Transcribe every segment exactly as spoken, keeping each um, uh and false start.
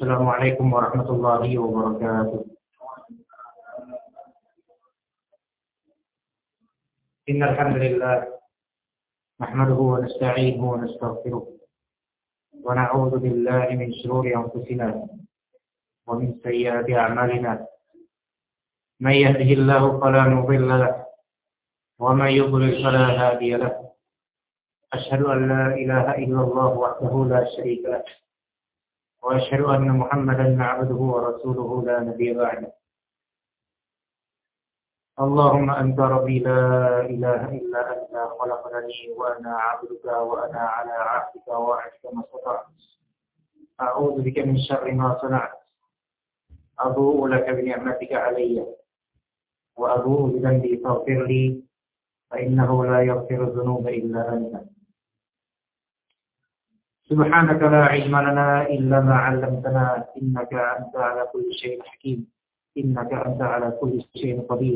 Assalamualaikum warahmatullahi wabarakatuh. Innal hamdalillah nahmaduhu wa nasta'inuhu wa nastaghfiruh wa na'udzu billahi min shururi anfusina wa min sayyiati a'malina. May yahdihillahu fala mudilla lahu wa may yudlil fala hadiya lahu. Asyhadu an la ilaha illallah wahdahu la syarika lahu wa asyhadu anna Muhammadan 'abduhu wa rasuluhu la nabiyya ba'dahu. Allahumma anta rabbi la ilaha illa anta khalaqtani wa ana 'abduka wa ana 'ala 'ahdika wa wa'dika mastata'tu. A'udzu bika min syarri ma sana'tu. Abu'u laka bi ni'matika 'alayya wa abu'u bi dhanbi faghfir li fa innahu la yaghfiru dhunuba illa anta. Subhanaka la 'ilma lana illa ma 'allamtana innaka anta 'ala kulli syai'in hakim. Innaka anta 'ala kulli syai'in qadir.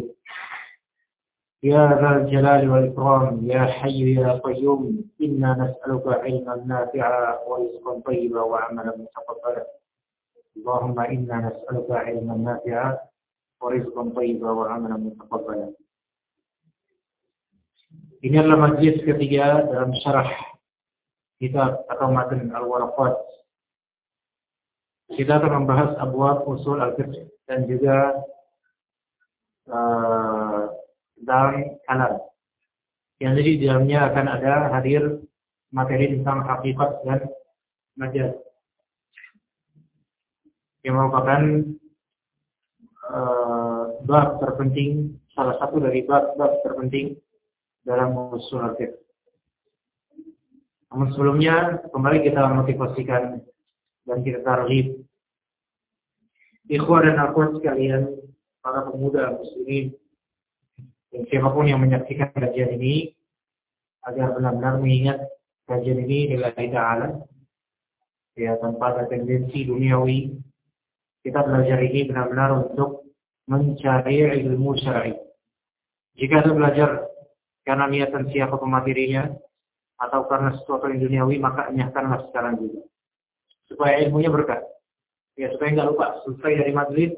Ya dzal jalali wal ikram, ya hayyu ya qayyum, inna nas'aluka 'ilman nafi'a wa rizqan thayyiban wa 'amalan mutaqabbala. Allahumma inna nas'aluka 'ilman nafi'a wa rizqan thayyiban wa 'amalan mutaqabbala. Ini adalah majlis ketiga dalam syarah kitab atau matan Al-Waraqat. Kita akan membahas abwab usul al-fiqh dan juga uh, dalam kalam. Yang jadi di dalamnya akan ada hadir materi tentang hakikat dan majaz, yang merupakan uh, bab terpenting, salah satu dari bab-bab terpenting dalam usul al-fiqh. Namun sebelumnya, kembali kita motivasikan dan kita targhib ikhwah dan akhwat sekalian, para pemuda muslimin, dan siapapun yang menyaksikan kajian ini, agar benar-benar mengingat kajian ini lillahi ta'ala, ya, tanpa ada tendensi duniawi. Kita belajar ini benar-benar untuk mencari ilmu syar'i. Jika ada belajar karena niatan siapa pematerinya, atau karena sesuatu yang duniawi, maka nyahkanlah sekarang juga, supaya ilmunya berkah. Ya, supaya nggak lupa, selesai dari majelis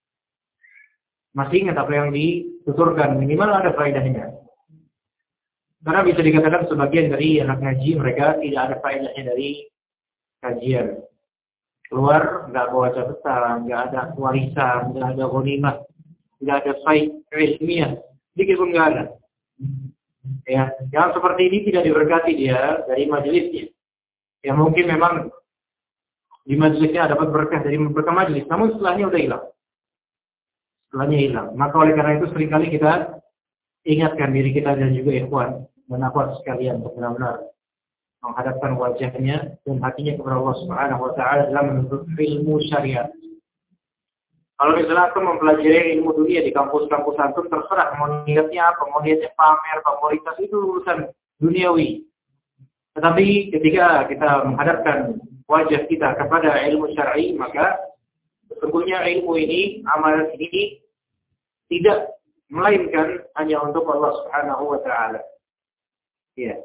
masih ingat apa yang dituturkan, minimal ada faedahnya. Karena bisa dikatakan sebagian dari anak ngaji mereka tidak ada faedahnya dari kajian. Keluar nggak bawa catatan, nggak ada warisan, nggak ada ghanimah, nggak ada faedah ilmiah, sedikit pun nggak ada. Ya, yang seperti ini tidak diberkati dia dari majelisnya. Ya, mungkin memang di majelisnya dapat berkah dari berkah majelis, namun setelahnya udah hilang. Setelahnya hilang. Maka oleh karena itu seringkali kita ingatkan diri kita dan juga ikhwan dan akhwat sekalian untuk benar-benar menghadapkan wajahnya dan hatinya kepada Allah Subhanahu wa taala dalam menuntut ilmu syariat. Kalau misalnya antum mempelajari ilmu dunia di kampus-kampus antum, terserah mau niatnya apa, mau niatnya pamer, favoritas, itu urusan duniawi. Tetapi ketika kita menghadapkan wajah kita kepada ilmu syar'i, maka sesungguhnya ilmu ini, amalan ini tidak melainkan hanya untuk Allah Subhanahu wa taala. Ya.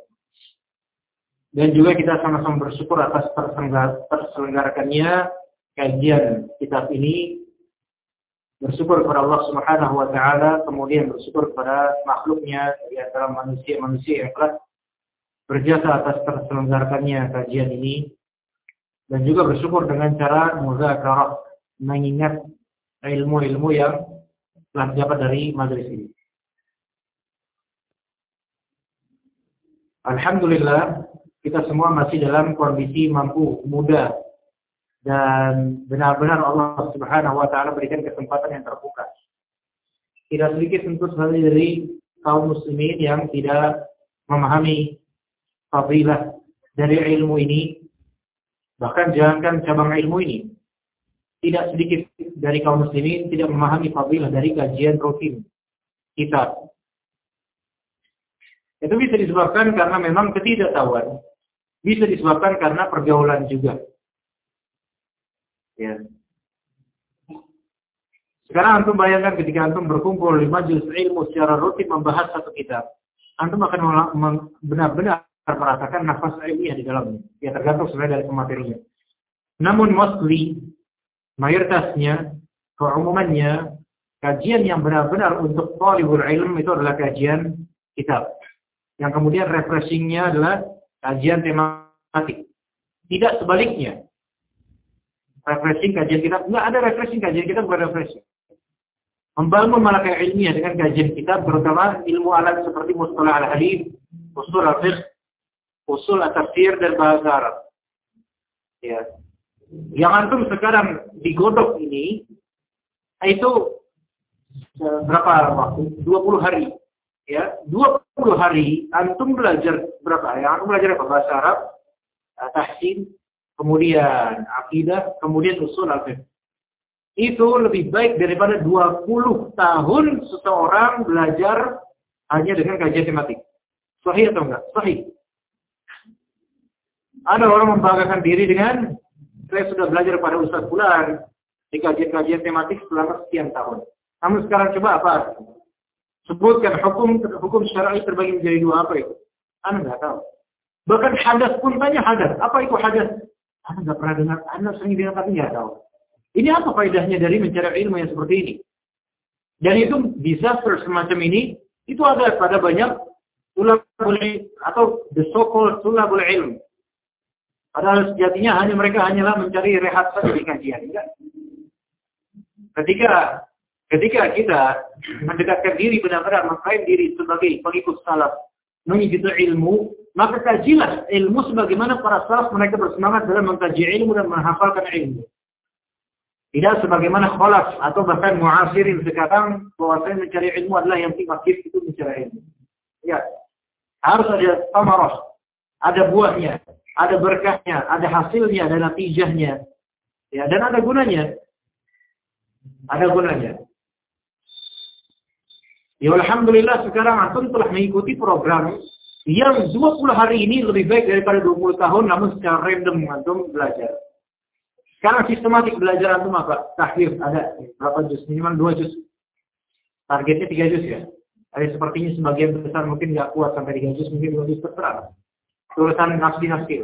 Dan juga kita sama-sama bersyukur atas terselenggarakannya kajian kitab ini. Bersyukur kepada Allah Subhanahu wa taala, kemudian bersyukur kepada makhluknya di antara manusia-manusia yang telah berjasa atas terselenggarakannya kajian ini, dan juga bersyukur dengan cara muzakarah, mengingat ilmu-ilmu yang telah dapat dari majelis ini. Alhamdulillah, kita semua masih dalam kondisi mampu, muda, dan benar-benar Allah Subhanahu wa taala berikan kesempatan yang terbuka. Tidak sedikit tentu saja dari kaum muslimin yang tidak memahami fadilah dari ilmu ini. Bahkan jangankan cabang ilmu ini, tidak sedikit dari kaum muslimin tidak memahami fadilah dari kajian rutin kitab. Itu bisa disebabkan karena memang ketidaktahuan. Bisa disebabkan karena pergaulan juga. Ya. Sekarang antum bayangkan ketika antum berkumpul di majelis ilmu secara rutin membahas satu kitab, antum akan benar-benar merasakan nafas ilmiah di dalamnya. Ya, tergantung sebenarnya dari pematerinya. Namun mostly mayoritasnya, keumumannya, kajian yang benar-benar untuk thalibul ilm itu adalah kajian kitab. Yang kemudian refreshingnya adalah kajian tematik. Tidak sebaliknya. Refreshing kajian kitab, enggak ada refreshing kajian kitab, bukan refreshing. Membangun malakah ilmiah dengan kajian kitab, terutama ilmu alat seperti mustalah al-hadith, usul al-fiqh, usul at-tafsir dan bahasa Arab. Ya. Yang antum sekarang digodok ini, itu berapa waktu? dua puluh hari. Ya, dua puluh hari antum belajar berapa? Ya, antum belajar apa? Bahasa Arab, tahsin, kemudian akidah, kemudian usul al-fiqh. Itu lebih baik daripada dua puluh tahun seseorang belajar hanya dengan kajian tematik. Sahih atau enggak? Sahih. Ada orang membanggakan diri dengan, saya sudah belajar pada Ustaz Fulan di kajian-kajian tematik selama sekian tahun. Namun sekarang coba apa? Sebutkan hukum hukum syar'i terbagi menjadi dua, apa itu? Anda nggak tahu. Bahkan hadas pun tanya hadas. Apa itu hadas? Anda nggak pernah dengar. Anda sering dengar tapi nggak tahu. Ini apa faedahnya dari mencari ilmu yang seperti ini? Dan itu disaster semacam ini itu ada pada banyak tulabul atau the so-called tulabul ilm. Padahal sejatinya hanya mereka hanyalah mencari rehat saja di kajian. Enggak. Ketika ketika kita mendekatkan diri benar-benar mengklaim diri sebagai pengikut salaf, mengikuti ilmu, maka kajilah ilmu sebagaimana para salaf mereka bersemangat dalam mengkaji ilmu dan menghafalkan ilmu. Tidak sebagaimana khalaf atau bahkan muasirin sekarang bahwasanya mencari ilmu adalah yang fikih itu mencari ilmu. Ya, harus ada samarah, ada buahnya, ada berkahnya, ada hasilnya, ada natijahnya. Ya, dan ada gunanya. Ada gunanya. Ya alhamdulillah sekarang antum telah mengikuti program yang dua puluh hari ini lebih baik daripada dua puluh tahun namun secara random antum belajar. Sekarang sistematik belajar antum apa? Tahfidz ada berapa juz? Minimal dua juz. Targetnya tiga juz ya. Ada sepertinya sebagian besar mungkin nggak kuat sampai tiga juz, mungkin dua juz terserah. Tulisan nafsi-nafsi.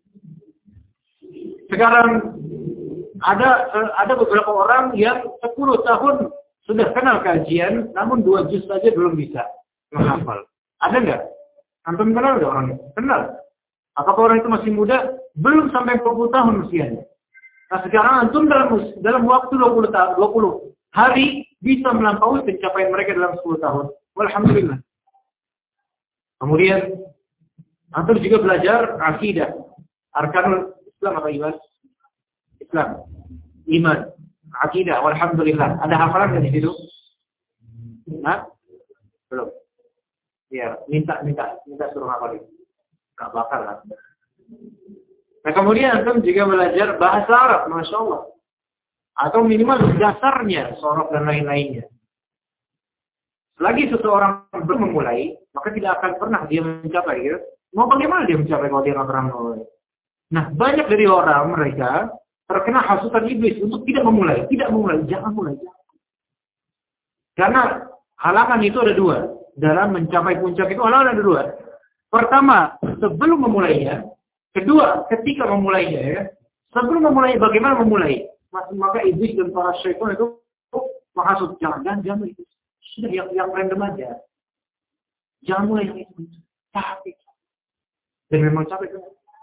Sekarang ada ada beberapa orang yang sepuluh tahun sudah kenal kajian, namun dua juz saja belum bisa menghafal. Ada nggak? Antum kenal nggak orangnya? Kenal. Apakah orang itu masih muda? Belum sampai empat puluh tahun usianya. Nah sekarang antum dalam dalam waktu dua puluh tahun, dua puluh hari bisa melampaui pencapaian mereka dalam sepuluh tahun. Alhamdulillah. Kemudian antum juga belajar akidah, arkanul Islam atau iman? Islam, iman, akidah. Alhamdulillah. Ada hafalan di situ? Nah, belum. Ya, minta minta minta suruh hafalin. Enggak bakal lah. Nah kemudian antum juga belajar bahasa Arab, masya Allah, atau minimal dasarnya, sorok dan lain-lainnya. Selagi seseorang belum memulai, maka tidak akan pernah dia mencapai. Ya? Mau bagaimana dia mencapai kalau dia nggak pernah memulai? Nah banyak dari orang mereka terkena hasutan iblis untuk tidak memulai, tidak memulai, jangan mulai. Jangan. Karena halangan itu ada dua dalam mencapai puncak itu. Halangan ada dua. Pertama, sebelum memulainya. Kedua, ketika memulainya ya, sebelum memulai bagaimana memulai, maka iblis dan para syaitan itu menghasut, jangan, jangan, jangan itu, sudah yang yang random aja, jangan mulai yang itu, capek, dan memang capek kan.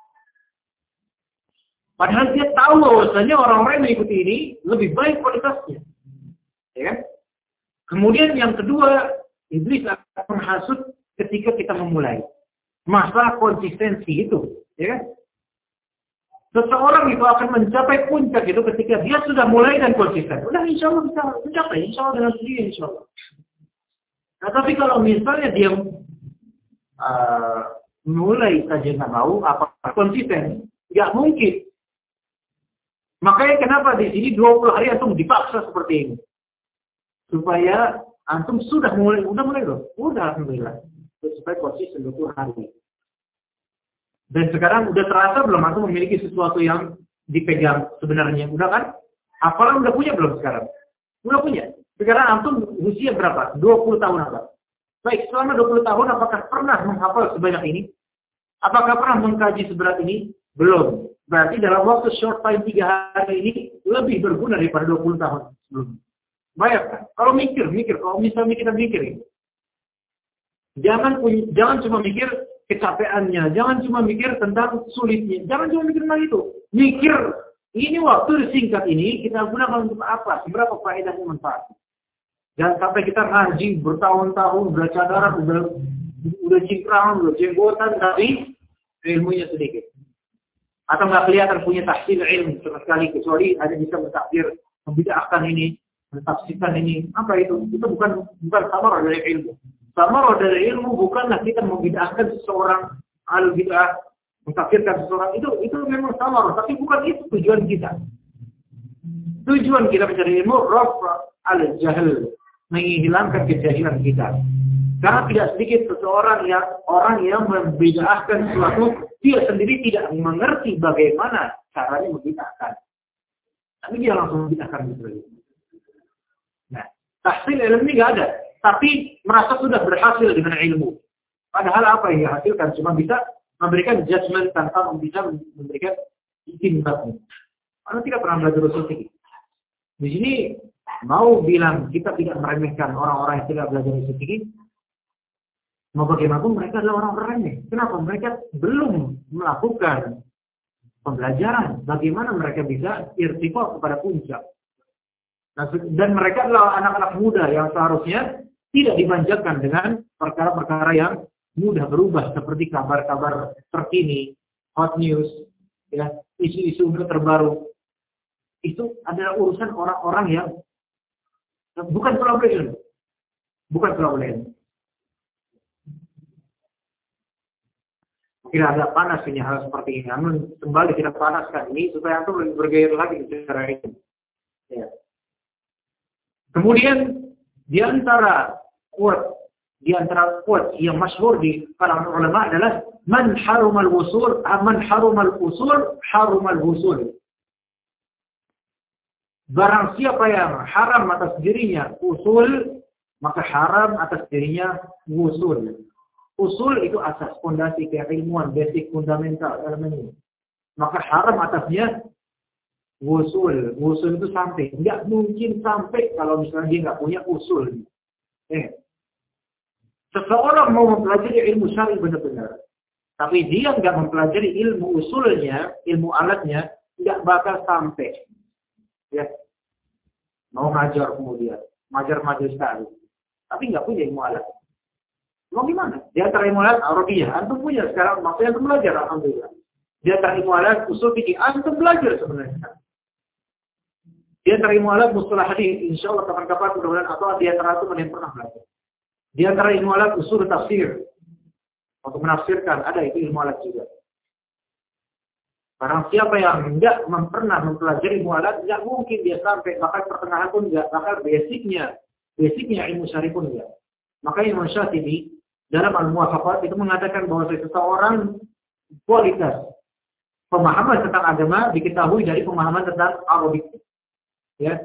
Padahal dia tahu bahwasanya orang-orang yang mengikuti ini lebih baik kualitasnya, ya kan? Kemudian yang kedua, iblis akan menghasut ketika kita memulai, masalah konsistensi itu. Ya kan? Seseorang itu akan mencapai puncak itu ketika dia sudah mulai dan konsisten. Udah insya Allah bisa mencapai, insya Allah dengan sendiri insya Allah. Nah tapi kalau misalnya dia uh, mulai saja nggak mau, apa konsisten, nggak mungkin. Makanya kenapa di sini dua puluh hari antum dipaksa seperti ini, supaya antum sudah mulai, udah mulai loh, udah alhamdulillah, supaya konsisten dua puluh hari. Dan sekarang udah terasa belum antum memiliki sesuatu yang dipegang sebenarnya? Udah kan? Hafalan udah punya belum sekarang? Udah punya. Sekarang antum usia berapa? dua puluh tahun apa? Baik, selama dua puluh tahun apakah pernah menghafal sebanyak ini? Apakah pernah mengkaji seberat ini? Belum. Berarti dalam waktu short time tiga hari ini lebih berguna daripada dua puluh tahun sebelumnya. Bayangkan, kalau mikir, mikir, kalau misalnya kita mikir ini, jangan punya, jangan cuma mikir kecapeannya, jangan cuma mikir tentang sulitnya, jangan cuma mikir tentang itu. Mikir, ini waktu singkat ini kita gunakan untuk apa? Seberapa faedahnya manfaat? Jangan sampai kita ngaji bertahun-tahun, udah cadaran, udah udah cingkrang, udah jenggotan, tapi ilmunya sedikit. Atau nggak kelihatan punya tahsil ilmu sama sekali, kecuali ada bisa mentakdir, membida'ahkan ini, mentafsirkan ini. Apa itu? Itu bukan bukan samar dari ilmu. Samar dari ilmu bukanlah kita membida'ahkan seseorang, al-bid'ah, mentafsirkan seseorang. Itu itu memang samar, tapi bukan itu tujuan kita. Tujuan kita mencari ilmu, rafa al-jahl, menghilangkan kejahilan kita. Karena tidak sedikit seseorang yang orang yang membid'ahkan sesuatu, dia sendiri tidak mengerti bagaimana caranya membid'ahkan. Tapi dia langsung membid'ahkan gitu. Nah, tahsil ilmu ini nggak ada, tapi merasa sudah berhasil dengan ilmu. Padahal apa yang dihasilkan cuma bisa memberikan judgment tanpa bisa memberikan istinbat. Karena tidak pernah belajar usul fikih. Di sini mau bilang kita tidak meremehkan orang-orang yang tidak belajar usul fikih. Mau bagaimanapun mereka adalah orang-orang remeh. Kenapa? Mereka belum melakukan pembelajaran. Bagaimana mereka bisa irtifa kepada puncak. Nah, dan mereka adalah anak-anak muda yang seharusnya tidak dimanjakan dengan perkara-perkara yang mudah berubah. Seperti kabar-kabar terkini, hot news, ya, isu-isu terbaru. Itu adalah urusan orang-orang yang bukan terlalu ilmu. Bukan terlalu ilmu. Tidak agak panas ini hal seperti ini. Namun kembali kita panaskan ini supaya antum lebih bergairah lagi bicara ini. Ya. Kemudian di antara quote, di antara quote yang masyhur di kalangan ulama adalah man harumal wusul, man harumal usul, harumal wusul. Barang siapa yang haram atas dirinya usul, maka haram atas dirinya wusul. Usul itu asas, fondasi keilmuan, basic, fundamental, elemen. Maka haram atasnya wusul. Wusul itu sampai. Nggak mungkin sampai kalau misalnya dia nggak punya usul. Eh. Seseorang mau mempelajari ilmu syar'i benar-benar. Tapi dia nggak mempelajari ilmu usulnya, ilmu alatnya, nggak bakal sampai. Ya. Mau ngajar kemudian. Ngajar-ngajar sekali. Tapi nggak punya ilmu alat. Mau gimana? Di antara ilmu alat Arabiyah, antum punya sekarang, maksudnya antum belajar, alhamdulillah. Di antara ilmu alat usul fikih, antum belajar sebenarnya. Di antara ilmu alat mustalah hadis, insya Allah kapan-kapan mudah-mudahan atau di antara itu yang pernah belajar. Di antara ilmu alat usul tafsir, untuk menafsirkan, ada itu ilmu alat juga. Barang siapa yang tidak pernah mempelajari ilmu alat, tidak mungkin dia sampai, bahkan pertengahan pun tidak, bahkan basicnya, basicnya ilmu syar'i pun tidak. Makanya Imam Syafi'i dalam Al-Muwafaqat itu mengatakan bahwa seseorang kualitas pemahaman tentang agama diketahui dari pemahaman tentang Arabik. Ya.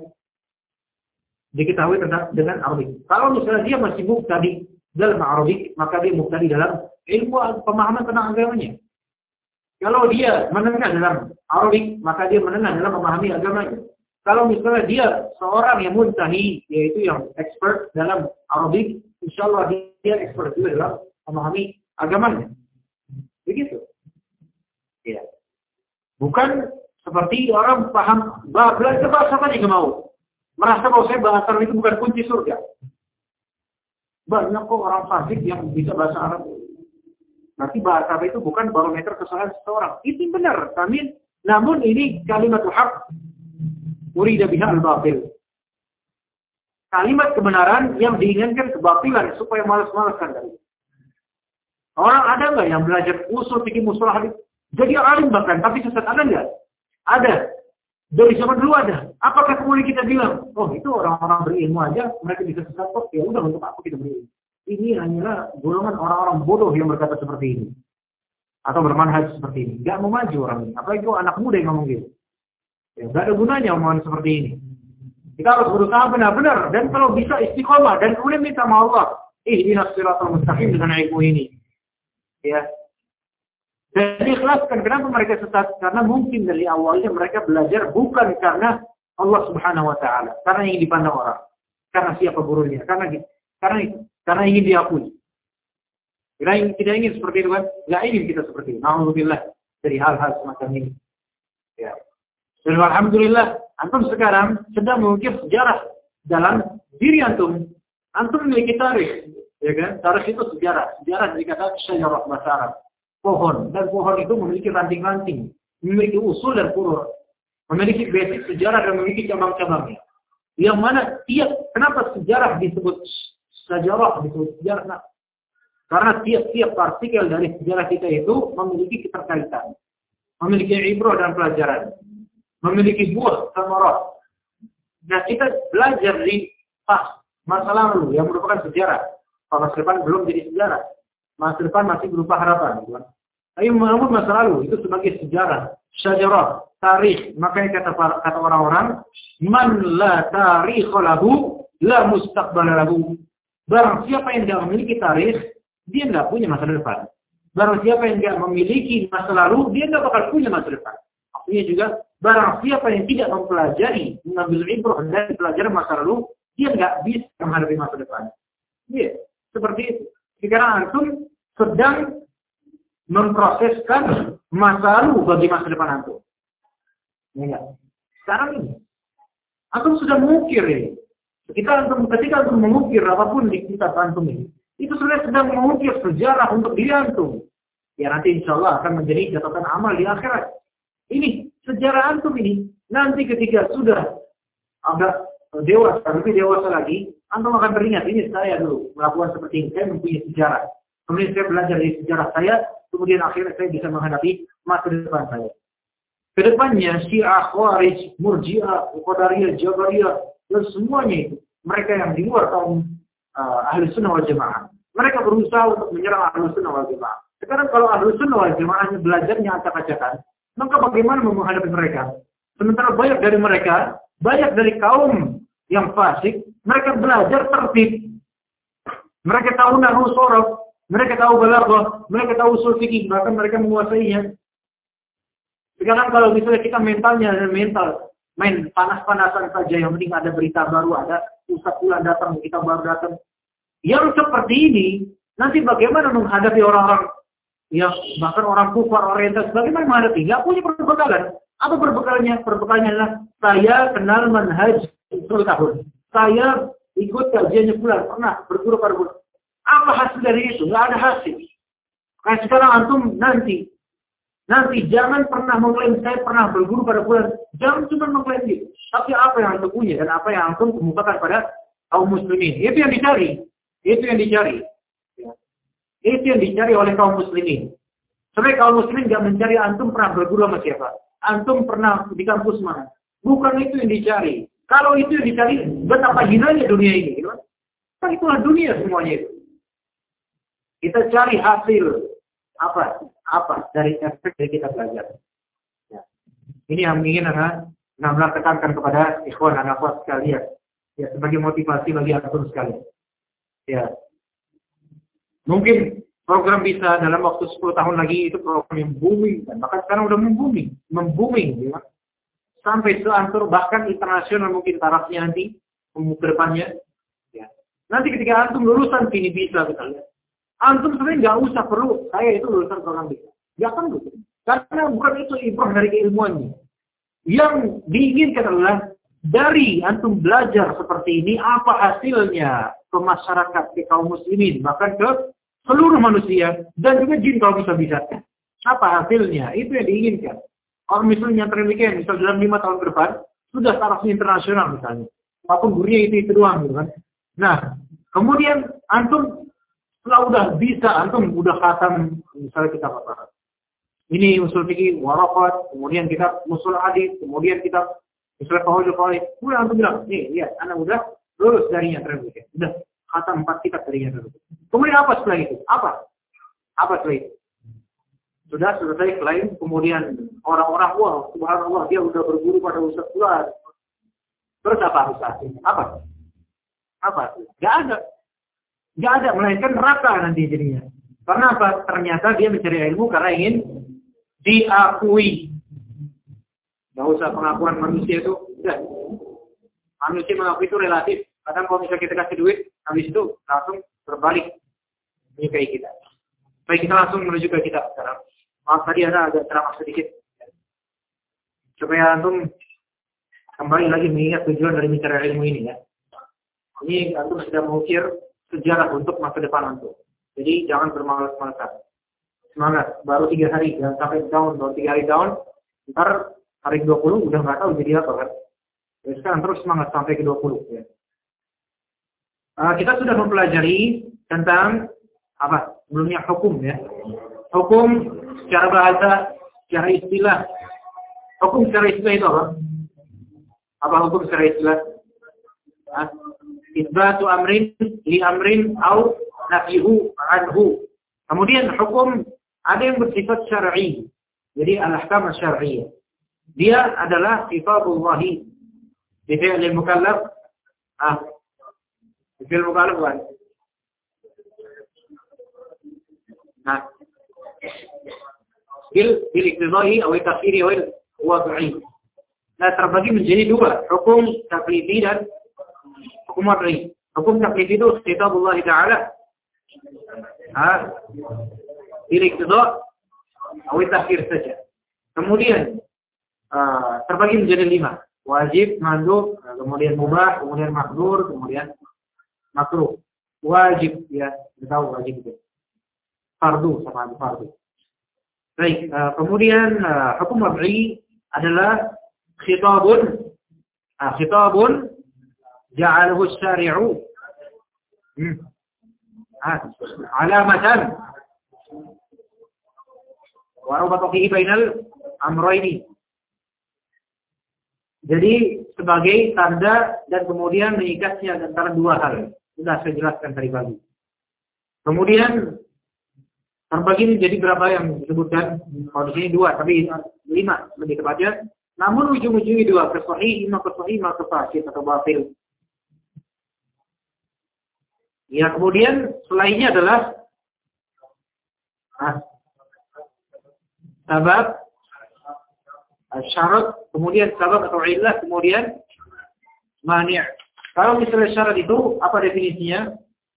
Diketahui tentang dengan Arabik. Kalau misalnya dia masih mubtadi dalam Arabik, maka dia mubtadi dalam ilmu pemahaman tentang agamanya. Kalau dia menengah dalam Arabik, maka dia menengah dalam memahami agamanya. Kalau misalnya dia seorang yang muntahi, yaitu yang expert dalam Arabik, insya Allah dia expert juga dalam memahami agamanya. Begitu. Ya. Bukan seperti orang paham, belajar bahasa apa juga mau. Merasa bahwa saya bahasa Arab itu bukan kunci surga. Banyak kok orang fasik yang bisa bahasa Arab. Berarti bahasa Arab itu bukan barometer kesalahan seseorang. Itu benar. Amin. Namun ini kalimatul haq. Urida biha al-batil. Kalimat kebenaran yang diinginkan kebatilan supaya malas-malaskan dari. Orang ada nggak yang belajar usul fikih mustalah hadis? Jadi alim bahkan, tapi sesat ada nggak? Ada. Dari zaman dulu ada. Apakah kemudian kita bilang, oh itu orang-orang berilmu aja, mereka bisa sesat kok? Ya udah, untuk apa kita berilmu? Ini hanyalah golongan orang-orang bodoh yang berkata seperti ini. Atau bermanhaj seperti ini. Nggak mau maju orang ini. Apalagi kalau anak muda yang ngomong gitu. Ya, nggak ada gunanya omongan seperti ini. Kita harus berusaha benar-benar. Dan kalau bisa istiqomah. Dan kemudian minta sama Allah. Ihdinas siratal mustaqim dengan ilmu ini. Ya. Dan diikhlaskan. Kenapa mereka sesat? Karena mungkin dari awalnya mereka belajar bukan karena Allah Subhanahu wa taala, karena ingin dipandang orang. Karena siapa gurunya? Karena karena karena ingin diakui. Kita ingin, tidak ingin seperti itu kan? Tidak ingin kita seperti itu. Alhamdulillah dari hal-hal semacam ini. Ya. Dan alhamdulillah, antum sekarang sedang mengukir sejarah dalam diri antum. Antum memiliki tarikh, ya kan? Tarikh itu sejarah. Sejarah dari kata syajarah bahasa Arab. Pohon. Dan pohon itu memiliki ranting-ranting, memiliki usul dan furu', memiliki basic sejarah dan memiliki cabang-cabangnya. Yang mana tiap, kenapa sejarah disebut sejarah, disebut sejarah? Nah, karena tiap-tiap partikel dari sejarah kita itu memiliki keterkaitan, memiliki ibrah dan pelajaran, memiliki buah samarah. Nah, kita belajar di pas masa lalu yang merupakan sejarah. Kalau masa depan belum jadi sejarah. Masa depan masih berupa harapan. Tapi namun masa lalu itu sebagai sejarah, syajarah, tarikh. Makanya kata kata orang-orang, man la tarikh lahu la mustaqbal lahu. Barang siapa yang tidak memiliki tarikh, dia tidak punya masa depan. Barang siapa yang tidak memiliki masa lalu, dia tidak bakal punya masa depan. Artinya juga, barang siapa yang tidak mempelajari, mengambil ibrah dari pelajaran masa lalu, dia tidak bisa menghadapi masa depan. Iya, seperti itu. Sekarang antum sedang memproseskan masa lalu bagi masa depan antum. Ya, sekarang ini, antum sudah mengukir ini. Ketika antum, ketika antum mengukir apapun di kitab antum ini, itu sudah sedang mengukir sejarah untuk diri antum. Ya nanti insya Allah akan menjadi catatan amal di akhirat. Ini sejarah antum ini. Nanti ketika sudah agak dewasa, lebih dewasa lagi, antum akan teringat, ini saya dulu melakukan seperti ini, saya mempunyai sejarah. Kemudian saya belajar dari sejarah saya, kemudian akhirnya saya bisa menghadapi masa depan saya. Kedepannya Syiah, Khawarij, Murji'ah, Qadariyah, Jabariyah, dan semuanya itu, mereka yang di luar kaum uh, Ahli Sunnah wal Jamaah, mereka berusaha untuk menyerang Ahli Sunnah wal Jamaah. Sekarang kalau Ahli Sunnah wal Jamaahnya belajarnya acak-acakan, maka bagaimana menghadapi mereka? Sementara banyak dari mereka, banyak dari kaum yang fasik, mereka belajar tertib. Mereka tahu nahwu shorof, mereka tahu balaghah, mereka tahu usul fikih, bahkan mereka menguasainya. Sekarang kalau misalnya kita mentalnya mental, main panas-panasan saja, yang penting ada berita baru, ada ustaz pula datang, kita baru datang. Yang seperti ini, nanti bagaimana menghadapi orang-orang yang bahkan orang kufar, oriental, bagaimana menghadapi? Nggak punya perbekalan. Apa perbekalnya? Perbekalnya adalah saya kenal manhaj sepuluh tahun. Saya ikut kajiannya bulan, pernah berguru pada bulan. Apa hasil dari itu? Nggak ada hasil. Kayak sekarang antum nanti, nanti jangan pernah mengklaim saya pernah berguru pada bulan. Jangan cuma mengklaim itu. Tapi apa yang antum punya dan apa yang antum kemukakan pada kaum muslimin. Itu yang dicari. Itu yang dicari. Itu yang dicari oleh kaum muslimin. Sebenarnya kaum muslimin nggak mencari antum pernah berguru sama siapa. Antum pernah di kampus mana. Bukan itu yang dicari. Kalau itu yang dicari, betapa hinanya dunia ini. Kan itulah dunia semuanya itu. Kita cari hasil apa apa dari efek dari kita belajar. Ya. Ini yang ingin anak Nabla tekankan kepada ikhwan dan akhwat sekalian. Ya, sebagai motivasi bagi antum sekalian. Ya. Mungkin program bisa dalam waktu sepuluh tahun lagi itu program yang booming, dan bahkan sekarang udah membooming, membooming, ya. Sampai seantur bahkan internasional mungkin tarafnya nanti ke depannya. Ya. Nanti ketika antum lulusan sini bisa misalnya. Antum sebenarnya nggak usah perlu, saya itu lulusan program bisa. Nggak perlu. Karena bukan itu ibrah dari keilmuannya. Yang diinginkan adalah dari antum belajar seperti ini, apa hasilnya ke masyarakat, ke kaum muslimin, bahkan ke seluruh manusia, dan juga jin kalau bisa-bisa. Apa hasilnya? Itu yang diinginkan. Orang misalnya yang terimikan, misal dalam lima tahun ke depan, sudah tarafnya internasional misalnya. Apapun gurunya itu, itu doang. Gitu kan? Nah, kemudian antum setelah udah bisa, antum udah khatam, misalnya kita apa? Ini usul fikih, waraqat, kemudian kita usul hadis, kemudian kita misalnya qawaidul qawaid. Kemudian antum bilang, nih, lihat, anak udah lulus dari yang terimikan. Udah khatam empat kitab dari yang terimikan. Kemudian apa setelah itu? Apa? Apa setelah itu? Sudah selesai klaim, kemudian orang-orang, wah, subhanallah, dia udah berguru pada ustaz pula. Terus apa ustaz? Apa? Apa? Gak ada. Gak ada, melainkan neraka nanti jadinya. Karena apa? Ternyata dia mencari ilmu karena ingin diakui. Gak usah pengakuan manusia itu. Udah. Manusia mengakui itu relatif. Kadang kalau misalnya kita kasih duit, habis itu langsung berbalik menyukai kita. Baik, kita langsung menuju ke kitab sekarang. Maaf tadi ada agak ceramah sedikit. Supaya antum kembali lagi mengingat tujuan dari mencari ilmu ini ya. Ini antum sudah mengukir sejarah untuk masa depan antum. Jadi jangan bermalas-malasan. Semangat, baru tiga hari, jangan sampai down, baru tiga hari down. Ntar hari dua puluh udah nggak tahu jadi apa kan. Jadi sekarang terus semangat sampai ke dua puluh ya. Uh, kita sudah mempelajari tentang apa? Sebelumnya hukum ya. Hukum secara bahasa, secara istilah. Hukum secara istilah itu apa? Apa hukum secara istilah? Isbatu amrin li amrin au nafihu anhu. Kemudian hukum ada yang bersifat syar'i. Jadi al-ahkam syar'iyyah. Dia adalah sifatullahi bi fi'lil mukallaf. Ah. Fi'lil mukallaf kan? Nah. Bil bil iqtidai atau tafsiri atau wad'i. Nah, terbagi menjadi dua, hukum taklidi dan hukum wad'i. Hukum taklidi itu kitabullah Ta'ala. Ah, bil-iqtida' atau tafsir saja. Kemudian uh, terbagi menjadi lima, wajib, mandub, kemudian mubah, kemudian makruh, kemudian makruh. Wajib ya, kita tahu wajib itu. Fardu sama fardu. Baik, uh, kemudian uh, hukum wad'i adalah khitabun ah, khitabun ja'alahu syari'u hmm. ah, alamatan wa rabatahu bainal amrayni. Jadi sebagai tanda dan kemudian mengikatnya antara dua hal. Sudah saya jelaskan tadi pagi. Kemudian terbagi menjadi berapa yang disebutkan? Kalau di sini dua, tapi lima lebih tepatnya. Namun ujung-ujungnya dua, kesahih, ima kesahih, ima kefasid atau batil. Ya, kemudian selainnya adalah ah, sabab, syarat, kemudian sabab atau illah, kemudian mani'. Kalau misalnya syarat itu, apa definisinya?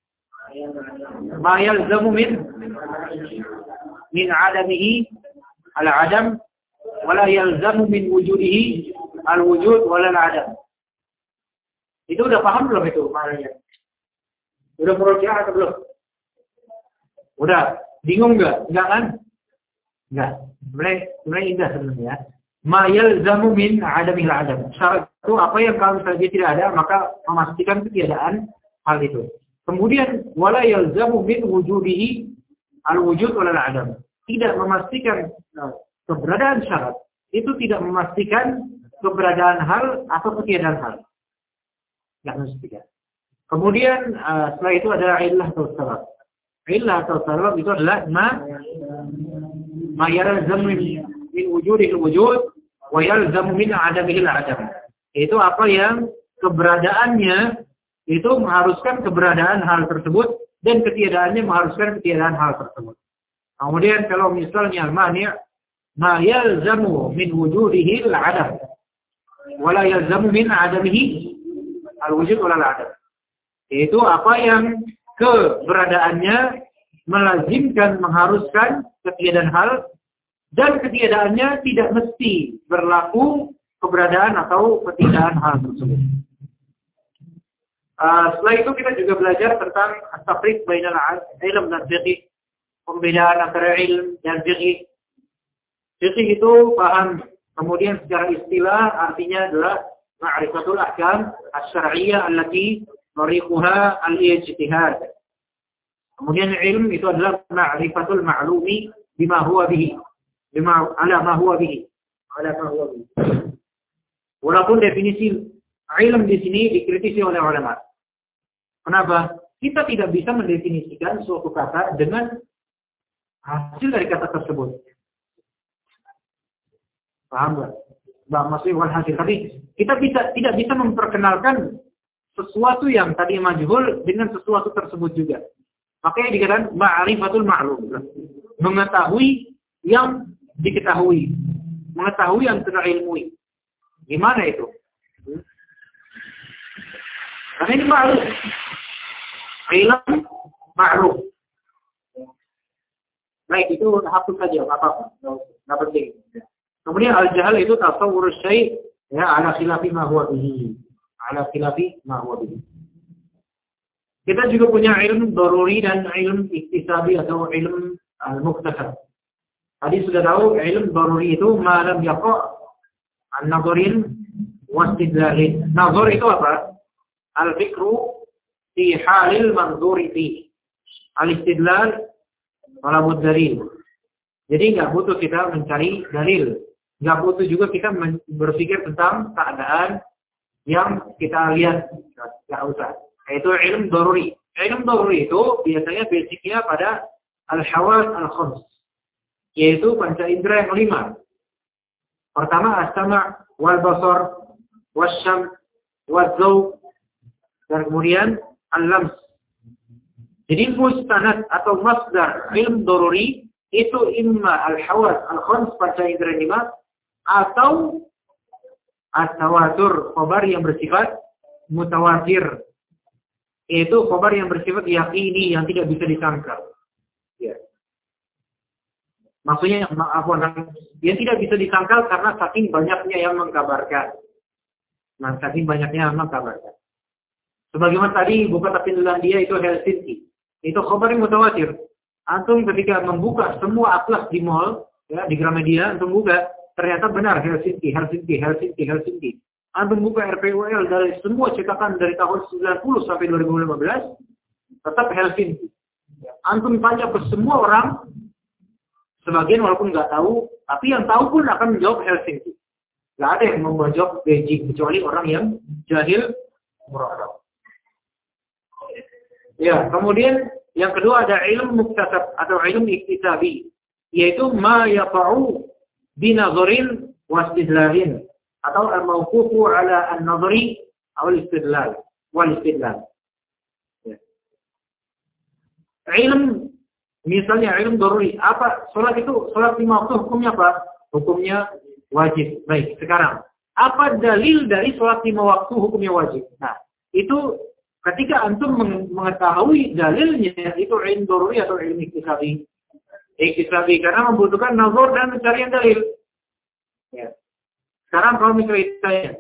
Ma yalzamu min min adamihi al-adam wala yalzamu min wujudihi al-wujud wala al-adam. Itu udah paham belum itu maknanya? Udah murojaah atau belum? Udah. Bingung enggak? Enggak kan? Enggak. Sebenarnya sebenarnya indah sebenarnya. Ma yalzamu min adamihi al-adam. Syarat itu apa yang kalau misalnya tidak ada maka memastikan ketiadaan hal itu. Kemudian wala yalzamu min wujudihi al-wujud wala al-adam. Tidak memastikan keberadaan syarat itu tidak memastikan keberadaan hal atau ketiadaan hal. Tidak memastikan. Kemudian uh, setelah itu ada illah atau sabab. Illah atau sabab itu adalah ma ma yalzamu min wujudihi al-wujud wa yalzamu min adamihi al-adam. Itu apa yang keberadaannya itu mengharuskan keberadaan hal tersebut dan ketiadaannya mengharuskan ketiadaan hal tersebut. Kemudian kalau misalnya al-mani' ma yalzamu min wujudihi al-'adam wa la yalzamu min 'adamihi al-wujud wala al-'adam. Itu apa yang keberadaannya melazimkan mengharuskan ketiadaan hal dan ketiadaannya tidak mesti berlaku keberadaan atau ketiadaan hal tersebut. Uh, setelah itu kita juga belajar tentang at-tafriq bainal ilm dan fiqh, pembedaan antara ilm dan fiqh. Fiqh itu paham, kemudian secara istilah artinya adalah ma'rifatul ahkam asy-syar'iyyah allati tariquha al-ijtihad. Kemudian ilm itu adalah ma'rifatul ma'lumi bima huwa bihi, bima ala ma huwa bihi, ala ma huwa bihi. Walaupun definisi ilm di sini dikritisi oleh ulama. Kenapa? Kita tidak bisa mendefinisikan suatu kata dengan hasil dari kata tersebut. Paham nggak? Mbak maksudnya wal hasil. Tapi kita bisa, tidak bisa memperkenalkan sesuatu yang tadi majhul dengan sesuatu tersebut juga. Makanya dikatakan ma'rifatul ma'lum. Mengetahui yang diketahui. Mengetahui yang terilmui. Gimana itu? Karena ini ma'lum. Ilm ma'lum. Baik, itu hapus saja, nggak apa-apa. Nggak penting. Kemudian al-jahal itu tasawwur syai' ya ala khilafi ma huwa bihi. Ala khilafi ma huwa bihi. Kita juga punya ilmu daruri dan ilmu iktisabi atau ilmu al-muktasab. Tadi sudah tahu ilmu daruri itu ma lam yaqa' an-nadharin wa istidlalin. Nazar itu apa? Al-fikru fi halil manzuri fi. Al-istidlal talabud dalil. Jadi enggak butuh kita mencari dalil. Enggak butuh juga kita berpikir tentang keadaan yang kita lihat. Enggak usah. Itu ilmu daruri. Ilmu daruri itu biasanya basicnya pada al-hawas al-khams, yaitu panca indera yang lima. Pertama as-sama' wal basar wasyam waz-zawq, dan kemudian al-lams. Jadi mustanad atau masdar ilmu daruri itu imma al-hawas al-khams panca indera lima atau at-tawatur, khabar yang bersifat mutawatir. Yaitu khabar yang bersifat yakini yang tidak bisa disangkal. Ya. Maksudnya maaf, yang tidak bisa disangkal karena saking banyaknya yang mengkabarkan. Nah, saking banyaknya yang mengkabarkan. Sebagaimana tadi buka Finlandia itu Helsinki. Itu khabar yang mutawatir. Antum ketika membuka semua atlas di mall, ya, di Gramedia, antum buka, ternyata benar Helsinki, Helsinki, Helsinki, Helsinki. Antum buka R P U L dari semua cetakan dari tahun sembilan puluh sampai dua ribu lima belas, tetap Helsinki. Antum tanya ke semua orang, sebagian walaupun nggak tahu, tapi yang tahu pun akan menjawab Helsinki. Nggak ada yang menjawab Beijing, kecuali orang yang jahil murad. Ya, kemudian yang kedua ada ilmu muktasab atau ilmu iktisabi, yaitu ma yaqa'u binadharin wastidlalin, atau al-mawqufu ala an-nadhri atau al-istidlal wal istidlal. Ya. Ilm, misalnya ilm daruri, apa salat itu, salat lima waktu hukumnya apa? Hukumnya wajib. Baik, sekarang apa dalil dari salat lima waktu hukumnya wajib? Nah, itu ketika antum mengetahui dalilnya, itu ilm daruri atau ilm iktisabi. Iktisabi karena membutuhkan nazar dan pencarian dalil. Ya. Sekarang kalau misalnya saya,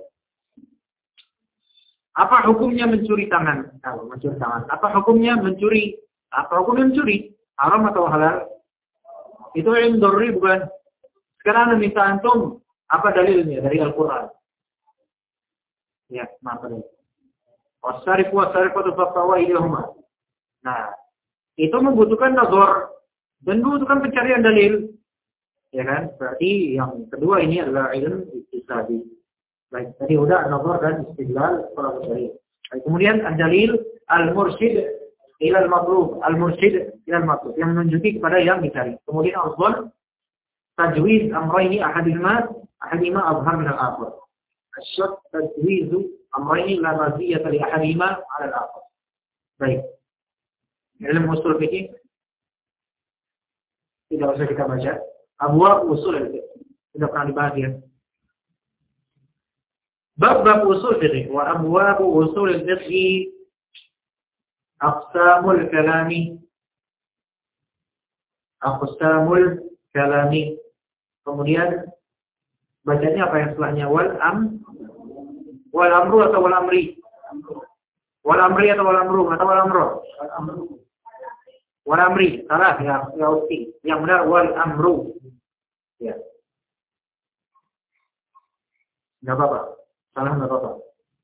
apa hukumnya mencuri tangan? Kalau mencuri tangan, apa hukumnya mencuri? Apa hukumnya mencuri? Haram atau halal? Itu ilmu daruri bukan? Sekarang minta antum, apa dalilnya dari Al-Quran? Ya, maaf tadi. Wasarifu wasarifatu faqtawa ilahuma. Nah, itu membutuhkan nazar dan membutuhkan pencarian dalil. Ya kan? Berarti yang kedua ini adalah ilmu iktisabi. Baik, tadi udah nazar dan istidlal kalau dari. Kemudian al-dalil al-mursyid ila al-matlub, al-mursyid ila al-matlub, yang menunjuki kepada yang dicari. Kemudian al-dhon tajwiz amrayni ahadihima ahadihima azhar min al-akhar. Asyad tajwiz amrayni la maziyata li ahadihima 'ala al-akhar. Baik. Ilmu usul fikih tidak usah kita baca. Abwab usul al-fiqh sudah pernah dibahas ya. Bab-bab usul fiqh wa abwab usul al-fiqh aqsamul kalami. Aqsamul kalami. Kemudian bacanya apa yang setelahnya? Wal am wal amru atau wal amri? Wal amri atau wal amru atau wal amru? Wal amri. Salah ya, ya usti. Yang benar wal amru. Ya. Enggak apa-apa. Salah enggak apa-apa.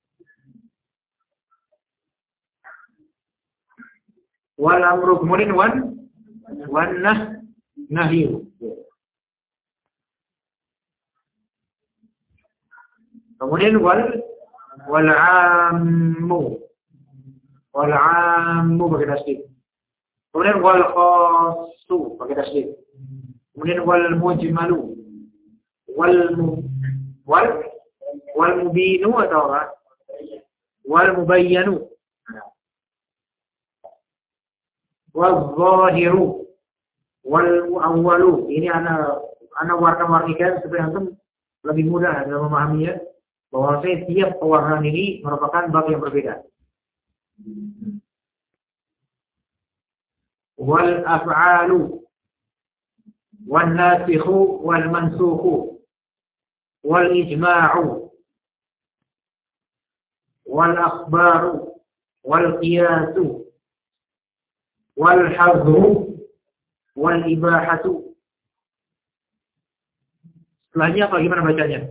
Wal amru, kemudian wan wan nah nahyu. Kemudian wal wal ammu. Wal ammu pakai tasdid. Kemudian wal khassu pakai tasdid. Kemudian wal mujmalu, wal wal wal mubinu atau apa? Wal mubayyanu. wal-zahiru, wal-mu'awwalu. Ini ana ana warna-warnikan supaya antum lebih mudah dalam memahaminya. Bahwa setiap pewarnaan ini merupakan bab yang berbeda. Wal-af'alu, wal-nasikhu, wal-mansukhu, wal-ijma'u, wal-akhbaru, wal-qiyasu, wal-hadru, wal-ibahatu. Setelahnya apa gimana bacanya?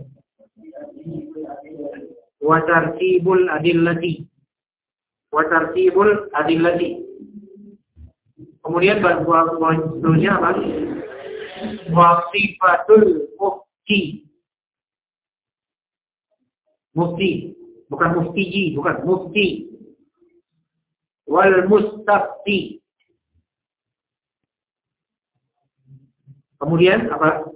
Wa tartibul adillati. Wa tartibul adillati. Kemudian seterusnya apa? Wa sifatul mufti. Mufti, bukan muftiji, bukan mufti. Wal mustafti. Kemudian apa?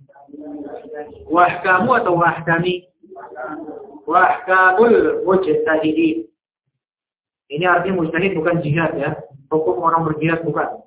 Wahkamu atau wahkami? Wahkamul mujtahidin. Ini artinya mujtahid bukan jihad ya. Hukum orang berjihad bukan.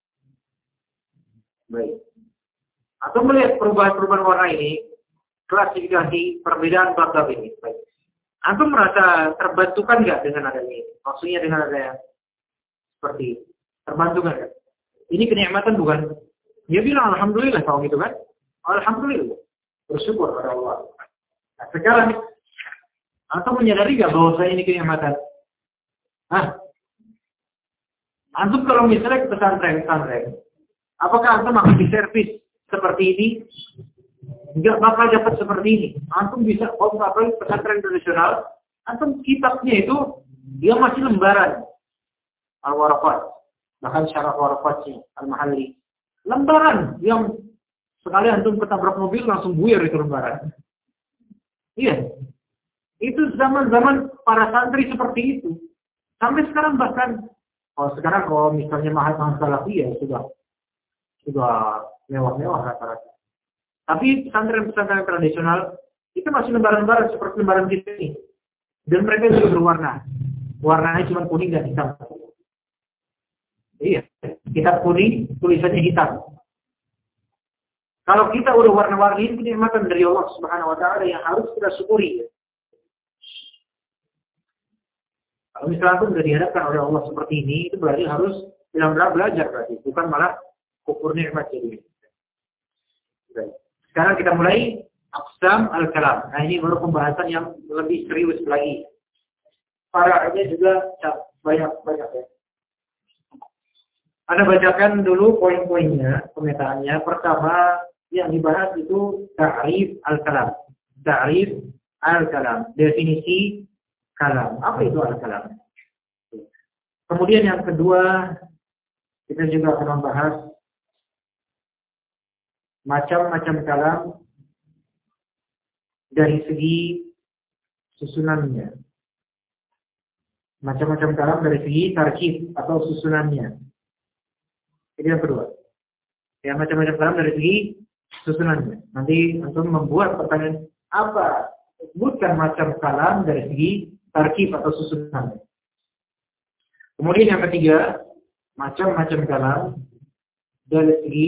Baik. Atau melihat perubahan-perubahan warna ini, klasifikasi perbedaan bab-bab ini. Baik. Antum merasa terbantukan nggak dengan adanya ini? Maksudnya dengan adanya seperti ini. Terbantukan nggak? Ini kenikmatan bukan? Dia bilang alhamdulillah kalau gitu kan? Alhamdulillah. Bersyukur pada Allah. Nah, sekarang antum menyadari nggak bahwa saya ini kenikmatan? Hah? Antum kalau misalnya ke pesantren-pesantren, apakah antum akan diservis seperti ini? Enggak bakal dapat seperti ini. Antum bisa, kalau nggak pesantren tradisional, antum kitabnya itu dia masih lembaran. Al-Waraqat, bahkan syarah Waraqat sih, Al-Mahalli. Lembaran yang sekali antum ketabrak mobil langsung buyar itu lembaran. Iya. Itu zaman-zaman para santri seperti itu. Sampai sekarang bahkan, kalau sekarang kalau misalnya Mahat Salafi ya sudah sudah mewah-mewah rata-rata. Tapi pesantren-pesantren tradisional itu masih lembaran-lembaran seperti lembaran kita ini. Dan mereka juga berwarna. Warnanya cuma kuning dan hitam. Iya, kitab kuning, tulisannya hitam. Kalau kita udah warna-warni, ini kenikmatan dari Allah Subhanahu wa taala yang harus kita syukuri. Kalau misalnya pun sudah dihadapkan oleh Allah seperti ini, itu berarti harus benar-benar belajar berarti, bukan malah kufur nikmat jadi. Sekarang kita mulai aqsam al-kalam. Nah, ini baru pembahasan yang lebih serius lagi. Fara'nya juga banyak-banyak ya. Anda bacakan dulu poin-poinnya, pemetaannya. Pertama yang dibahas itu ta'rif al-kalam. Ta'rif al-kalam, definisi kalam. Apa itu al-kalam? Kemudian yang kedua, kita juga akan membahas macam-macam kalam dari segi susunannya. Macam-macam kalam dari segi tarkib atau susunannya. Ini yang kedua. Ya, macam-macam kalam dari segi susunannya. Nanti antum membuat pertanyaan apa? Sebutkan macam kalam dari segi tarkib atau susunannya. Kemudian yang ketiga, macam-macam kalam dari segi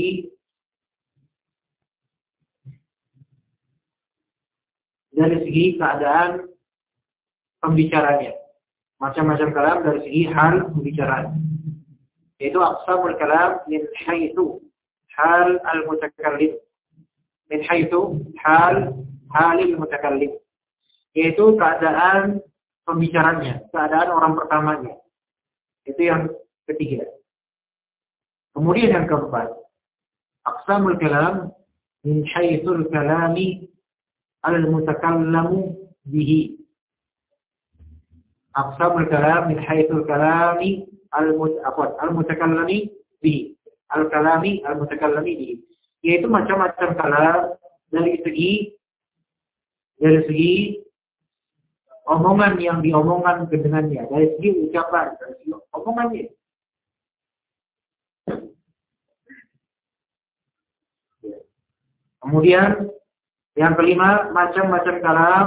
dari segi keadaan pembicaranya. Macam-macam kalam dari segi hal pembicaraan. Yaitu aqsamul kalam min haitsu hal al-mutakallim. Min haitsu hal halil mutakallim. Yaitu keadaan pembicaranya, keadaan orang pertamanya. Itu yang ketiga. Kemudian yang keempat, aqsamul kalam min haitsul kalami al-mutakallamu bihi. Aqsamul kalam min haitsul kalami al-mutakallami bihi. Al-kalami al-mutakallami bihi. Yaitu macam-macam kalam dari segi dari segi omongan yang diomongkan dengannya, dari segi ucapan, dari segi omongannya. Kemudian yang kelima, macam-macam kalam,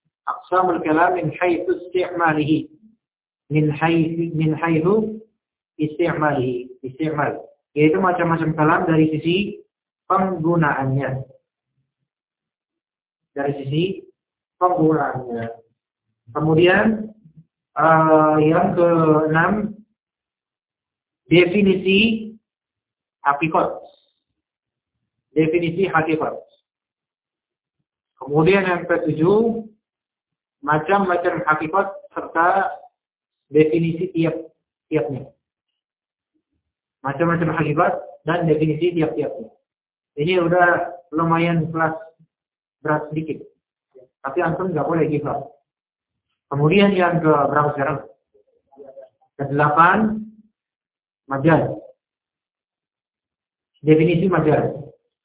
aqsamul kalam min haitsu istimalihi. Min haitsu min haitsu isti'mali, isti'mal, yaitu macam-macam kalam dari sisi penggunaannya. Dari sisi penggunaannya. Kemudian uh, yang keenam, definisi hakikat. Definisi hakikat. Kemudian yang ketujuh, macam-macam hakikat serta definisi tiap-tiapnya. Macam-macam hakikat dan definisi tiap-tiapnya. Ini udah lumayan kelas berat sedikit. Tapi antum nggak boleh give up. Kemudian yang ke berapa sekarang? Kedelapan, majaz. Definisi majaz.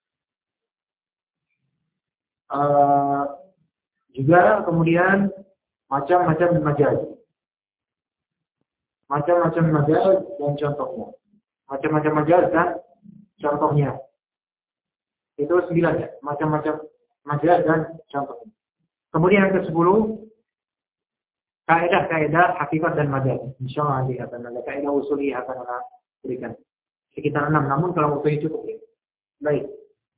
Uh, juga kemudian macam-macam majaz. Macam-macam majaz dan contohnya. Macam-macam majaz dan contohnya. Itu sembilan ya. Macam-macam majaz dan contohnya. Kemudian yang ke sepuluh, kaidah-kaidah hakikat dan majaz. Insyaallah nanti akan ada kaidah usuli akan kita berikan. Sekitar enam. Namun kalau waktunya cukup ya. Baik.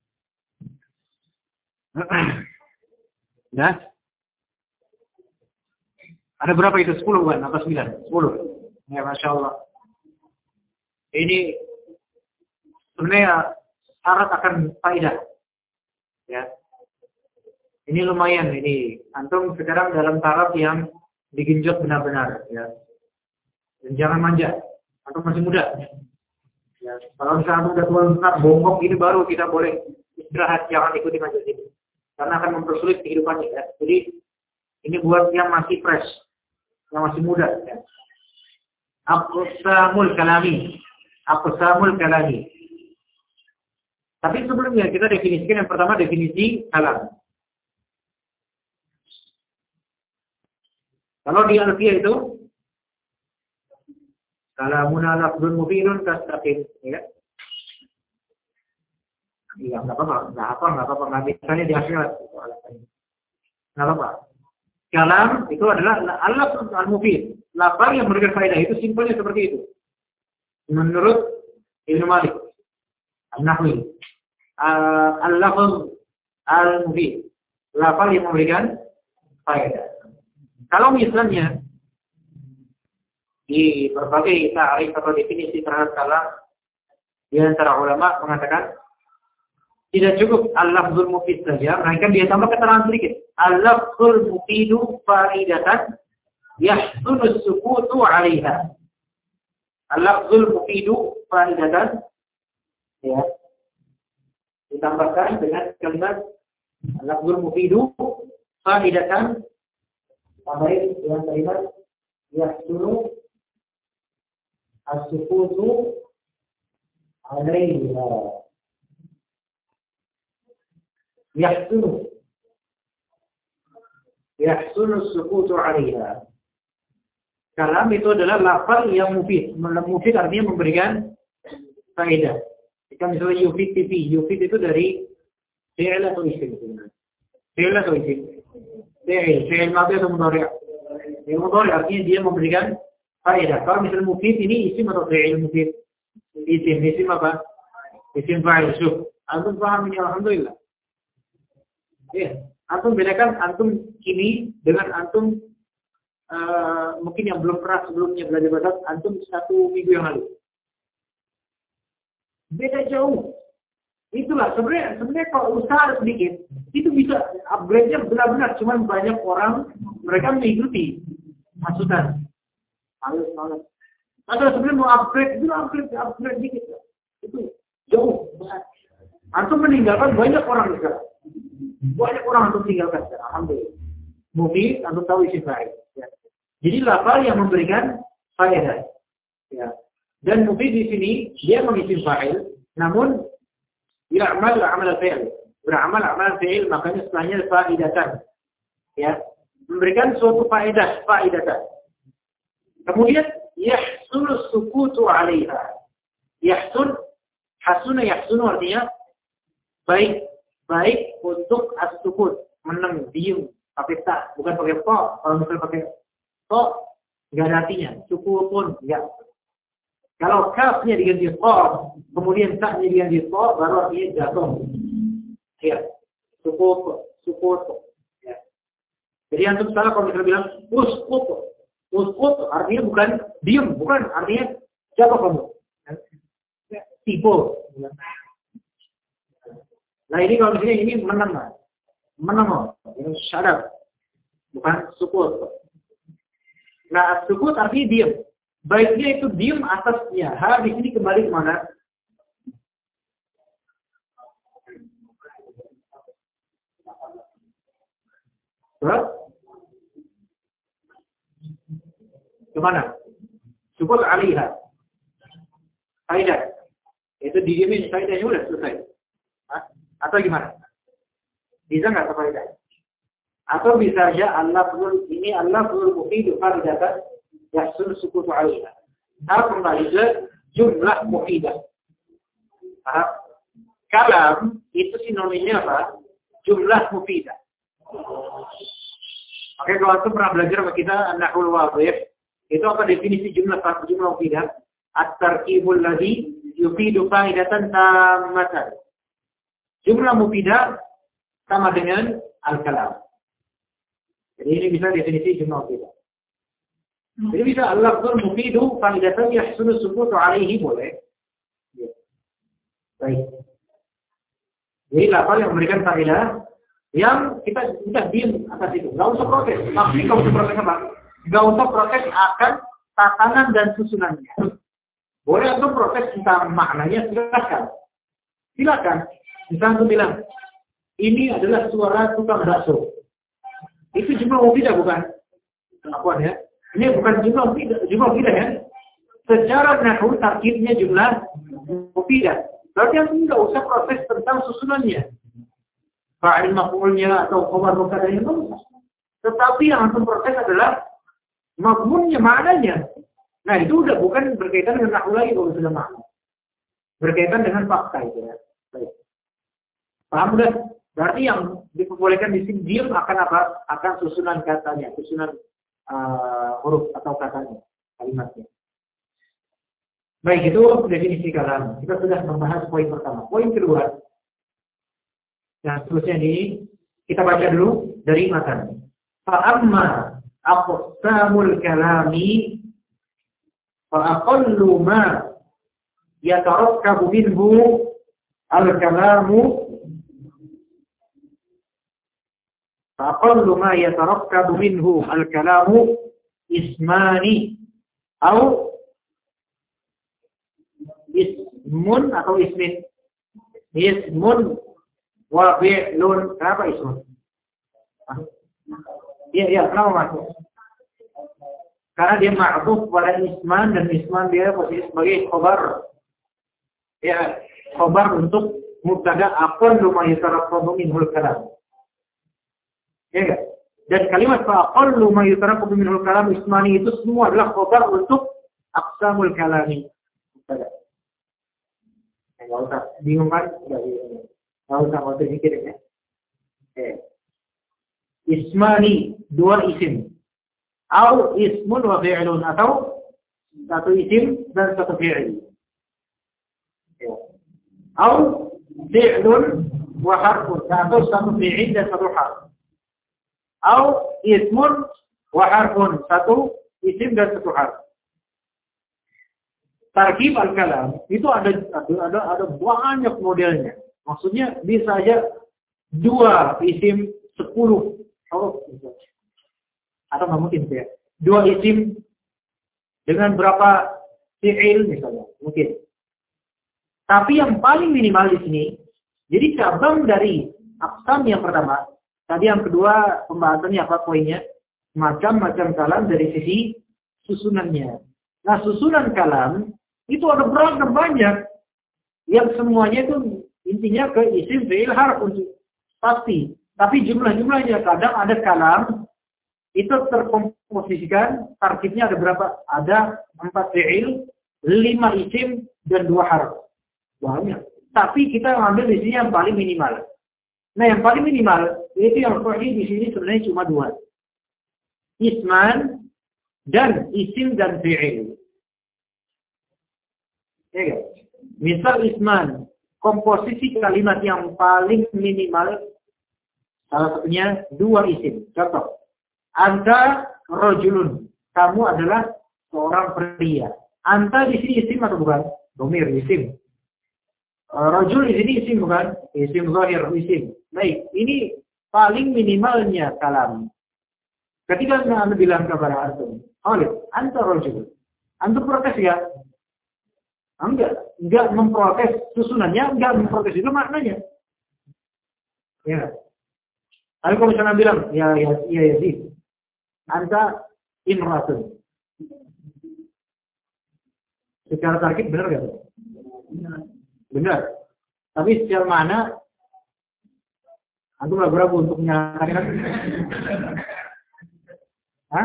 Nah, ada berapa itu? Sepuluh kan? Atau sembilan? Sepuluh. Ya, Masya Allah. Ini sebenarnya syarat akan faedah. Ya. Ini lumayan. Ini antum sekarang dalam taraf yang digenjot benar-benar. Ya. Dan jangan manja. Antum masih muda. Ya. Kalau misalnya antum udah tua besar, bongkok ini baru kita boleh istirahat. Jangan ikuti majelis ini. Karena akan mempersulit kehidupannya. Ya. Jadi ini buat yang masih fresh, yang masih muda. Ya. Aqsamul kalami, aqsamul kalami. Tapi sebelumnya kita definisikan yang pertama definisi kalam. Kalau di Alfiyah itu kalamuna lafzun mufidun kastaqim, ya. Iya, nggak apa-apa, nggak apa, nggak apa-apa, nggak misalnya di akhirat, nggak apa-apa. Kalam itu adalah al-lafz al-mufid, lafaz yang memberikan faedah, itu simpelnya seperti itu. Menurut Ibnu Malik, An-Nahwi, al-lafz al-mufid, lafaz yang memberikan faedah. Kalau misalnya di berbagai ta'rif atau definisi terhadap kalam, di antara ulama mengatakan tidak cukup al-lafzul mufid saja, melainkan dia tambah keterangan sedikit. Al-lafzul mufidu faidatan yahsunu sukutu 'alaiha. Al-lafzul mufidu faidatan, ya, ditambahkan dengan kalimat al-lafzul mufidu faidatan, tambahin dengan kalimat yahsunu as-sukutu 'alaiha. Yahsunu Yahsunu sukutu 'alaiha. Kalam itu adalah lafaz yang mufid. Mufid artinya memberikan faedah. Jika misalnya yufid T V, yufid itu dari fi'il atau isim. Fi'il atau isim. Fi'il, fi'il madhi atau mudhari'. Fi'il mudhari' artinya dia memberikan faedah. Kalau misalnya mufid ini isim atau fi'il mufid. Isim, isim apa? Isim fa'il. Syuh. Antum paham ini, alhamdulillah. Ya, antum bedakan antum kini dengan antum uh, mungkin yang belum pernah sebelumnya belajar bahasa antum satu minggu yang lalu. Beda jauh. Itulah sebenarnya sebenarnya kalau usaha sedikit itu bisa upgrade-nya benar-benar, cuman banyak orang mereka mengikuti masukan. Halus, halus. Kalau sebenarnya mau upgrade itu upgrade upgrade dikit. Itu jauh. Antum meninggalkan banyak orang sekarang. Banyak orang antum tinggalkan sekarang. Alhamdulillah. Mufid antum tahu isi faedah. Ya. Jadi lafal yang memberikan faedah. Ya. Dan mufid di sini dia mengisi fa'il, namun ya'mal amal fi'il. Beramal amal fi'il, makanya setelahnya faidatan. Ya. Memberikan suatu faedah, faidatan. Kemudian yahsul sukutu 'alaiha. Yahsul, hasuna yahsunu artinya baik, baik untuk as-sukut, menang, diem, pakai tak, bukan pakai po. Kalau misalnya pakai po, nggak ada artinya. Suku pun nggak. Kalau kafnya diganti qaf, kemudian ta'nya diganti ta, baru artinya jatuh. Ya, sukut, sukut. Ya. Jadi antum salah kalau misalnya bilang uskut, uskut artinya bukan diam, bukan artinya jatuh kamu. Ya, tipe. Nah ini kalau misalnya ini menang, menang, ini syarat, bukan sukut. Nah sukut artinya diam. Baiknya itu diam atasnya. Ha di sini kembali ke mana? Kemana? Sukut alihah. Faidah. Itu didiamin faidahnya udah selesai. Hah? Atau gimana? Bisa nggak faidah? Atau bisa aja Allah pun ini Allah pun mufidu faidatan yahsul sukutu alihah. Nah kembali ke jumlah mufidah. Paham? Kalam itu sinonimnya apa? Jumlah mufidah. Oke, kalau itu pernah belajar sama kita nahwul wadhih, itu apa definisi jumlah jumlah mufidah? At-tarkibul ladzi yufidu faidatan tammatan. Jumlah mufidah sama dengan al-kalam. Jadi ini bisa definisi jumlah mufidah. Jadi bisa al-lafzul mufidu faidatan yahsulu sukutu alaihi boleh. Baik. Jadi lafal yang memberikan faedah yang kita sudah diam atas itu. Gak usah protes. Tapi gak usah protes apa? Gak usah protes akan tatanan dan susunannya. Boleh untuk protes tentang maknanya, silakan. Silakan. Misalnya aku bilang, ini adalah suara tukang bakso. Itu jumlah mufidah bukan? Pengakuan ya. Ini bukan jumlah mufidah, jumlah mufidah ya. Secara nahwu tarkibnya jumlah mufidah. Berarti aku tidak usah proses tentang susunannya. Fa'il maf'ulnya atau khabar mubtada'nya enggak usah. Tetapi yang harus proses adalah maf'ulnya, maknanya. Nah, itu udah bukan berkaitan dengan nahwu lagi kalau sudah makna. Berkaitan dengan fakta itu ya. Baik. Paham udah? Berarti yang diperbolehkan di sini diam akan apa? Akan susunan katanya, susunan uh, huruf atau katanya, kalimatnya. Baik, itu definisi kalam. Kita sudah membahas poin pertama. Poin kedua, yang seterusnya ini kita baca dulu dari matan. Fa'amma aqsamul kalami fa'aqallu ma yatarakkabu minhu al-kalamu fa'aqallu ma yatarakkabu minhu al-kalamu ismani au ismun atau ismin. Ismun wa fi'lun. Kenapa ismun? Iya, iya, kenapa masuk? Karena dia ma'tuf pada isman dan isman dia posisi sebagai khobar. Ya, khobar untuk mubtada aqallu ma yatarakkabu minhul kalam. Ya enggak? Dan kalimat fa'aqallu ma yatarakkabu minhul kalam ismani itu semua adalah khobar untuk aqsamul kalami. Mubtada. Nggak usah bingung kan? Nggak usah mau terpikir ya. Eh. Ismani, dua isim. Au ismun wa fi'lun, atau satu isim dan satu fi'il. Ya. Au fi'lun wa harfun, atau satu fi'il dan satu harf. Au ismun wa harfun, satu isim dan satu harf. Tarkib al-kalam itu ada ada ada banyak modelnya. Maksudnya bisa aja dua isim sepuluh huruf. Atau nggak mungkin ya. Dua isim dengan berapa fi'il misalnya, mungkin. Tapi yang paling minimal di sini, jadi cabang dari aqsam yang pertama, tadi yang kedua pembahasannya apa poinnya? Macam-macam kalam dari sisi susunannya. Nah, susunan kalam itu ada beragam banyak. Yang semuanya itu intinya ke isim fi'il harf untuk pasti. Tapi jumlah-jumlahnya kadang ada kalam itu terkomposisikan, tarkibnya ada berapa? Ada empat fi'il, lima isim dan dua harf. Banyak. Tapi kita ambil di sini yang paling minimal. Nah, yang paling minimal itu yang sahih di sini sebenarnya cuma dua. Isman dan isim dan fi'il. Ya kan? Misal isman, komposisi kalimat yang paling minimal salah satunya dua isim. Contoh, anta rojulun, kamu adalah seorang pria. Anta di sini isim atau bukan? Domir, isim. Rojul di sini isim bukan? Isim zahir, isim. Baik, ini paling minimalnya kalam. Ketika Anda bilang kepada antum, Khalid, anta rojul. Antum protes ya? Enggak, enggak memprotes susunannya, enggak memprotes itu maknanya. Ya. Tapi kalau misalnya bilang, ya ya ya ya sih, anta imratun. Secara target benar nggak? Benar. Tapi secara mana? Antum ragu-ragu untuk menyatakan. Hah?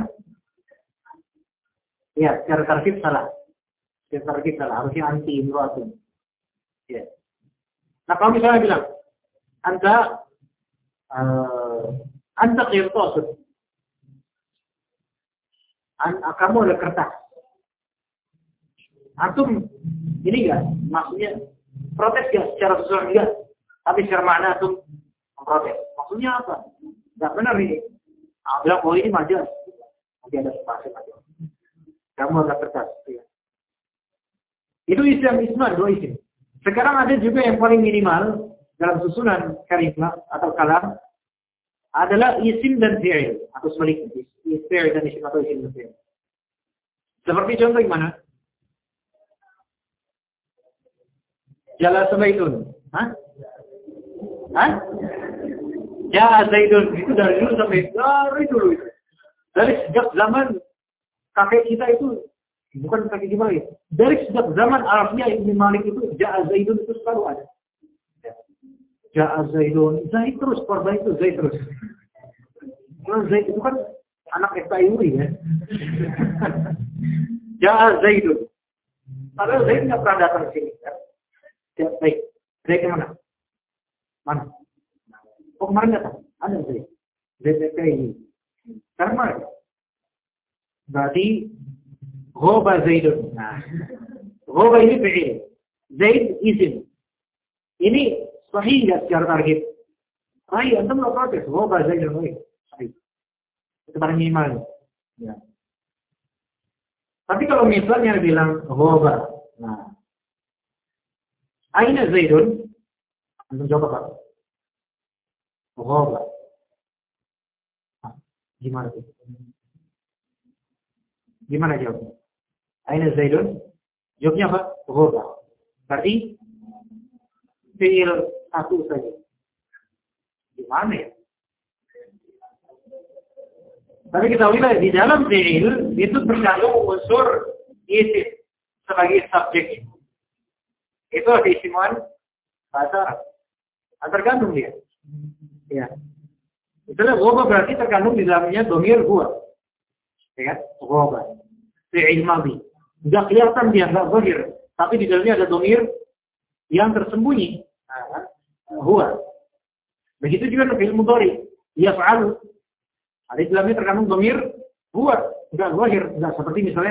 Ya, secara target salah. Secara target salah. Harusnya anti imratun. Ya. Nah kalau misalnya bilang, anta Uh, anta qirtas. An kamu ada kertas. Antum ini enggak, maksudnya protes enggak secara susunan enggak, tapi secara makna antum protes. Maksudnya apa? Enggak benar ini. Ah, bilang oh ini majas. Nanti ada spasi majas. Kamu ada kertas. Ya. Itu isim isman, dua isim. Sekarang ada juga yang paling minimal dalam susunan kalimat atau kalam adalah isim dan fi'il atau sebaliknya, isim dan isim atau isim dan fi'il. Seperti contoh gimana? Jala Zaidun. Hah? Hah? Jala Zaidun itu dari dulu sampai dari dulu itu. Dari sejak zaman kakek kita itu, bukan kakek gimana ya? Dari sejak zaman Arabnya Ibn Malik itu, Jala Zaidun itu selalu ada. Ja'a Zaidun, Zaid terus, korban itu Zaid terus. Karena Zaid itu kan anak Estayuri ya. Ja'a Zaidun. Padahal Zaid nggak pernah datang ke sini. Ya, baik. Zaid ke mana? Mana? Oh kemarin datang. Ada Zaid. Zaid ini. Sekarang mana? Berarti Ghoba Zaidun. Nah, Ghoba ini fi'il. Zaid isim. Ini sahih nggak secara target? Sahih, antum nggak protes. Oh, bahasa Indonesia. Sahih. Itu paling minimal. Ya. Tapi kalau misalnya bilang ghoba, nah, aina Zaidun? Antum jawab apa? Ghoba. Nah, gimana tuh? Gimana jawabnya? Aina Zaidun? Jawabnya apa? Ghoba. Berarti fi'il satu saja. Gimana ya? Tapi kita lihat di dalam fi'il itu terkandung unsur isim sebagai subjek. Itu ada isiman bahasa Arab. Terkandung dia. Ya. Itulah ghoba berarti terkandung di dalamnya domir huwa. Ya kan? Ghoba. Fi'il madhi. Enggak kelihatan dia, enggak zahir. Tapi di dalamnya ada domir yang tersembunyi. Nah, huwa. Begitu juga fi'il mudhari, yaf'alu. Ada di dalamnya terkandung dhamir huwa, enggak zahir, enggak seperti misalnya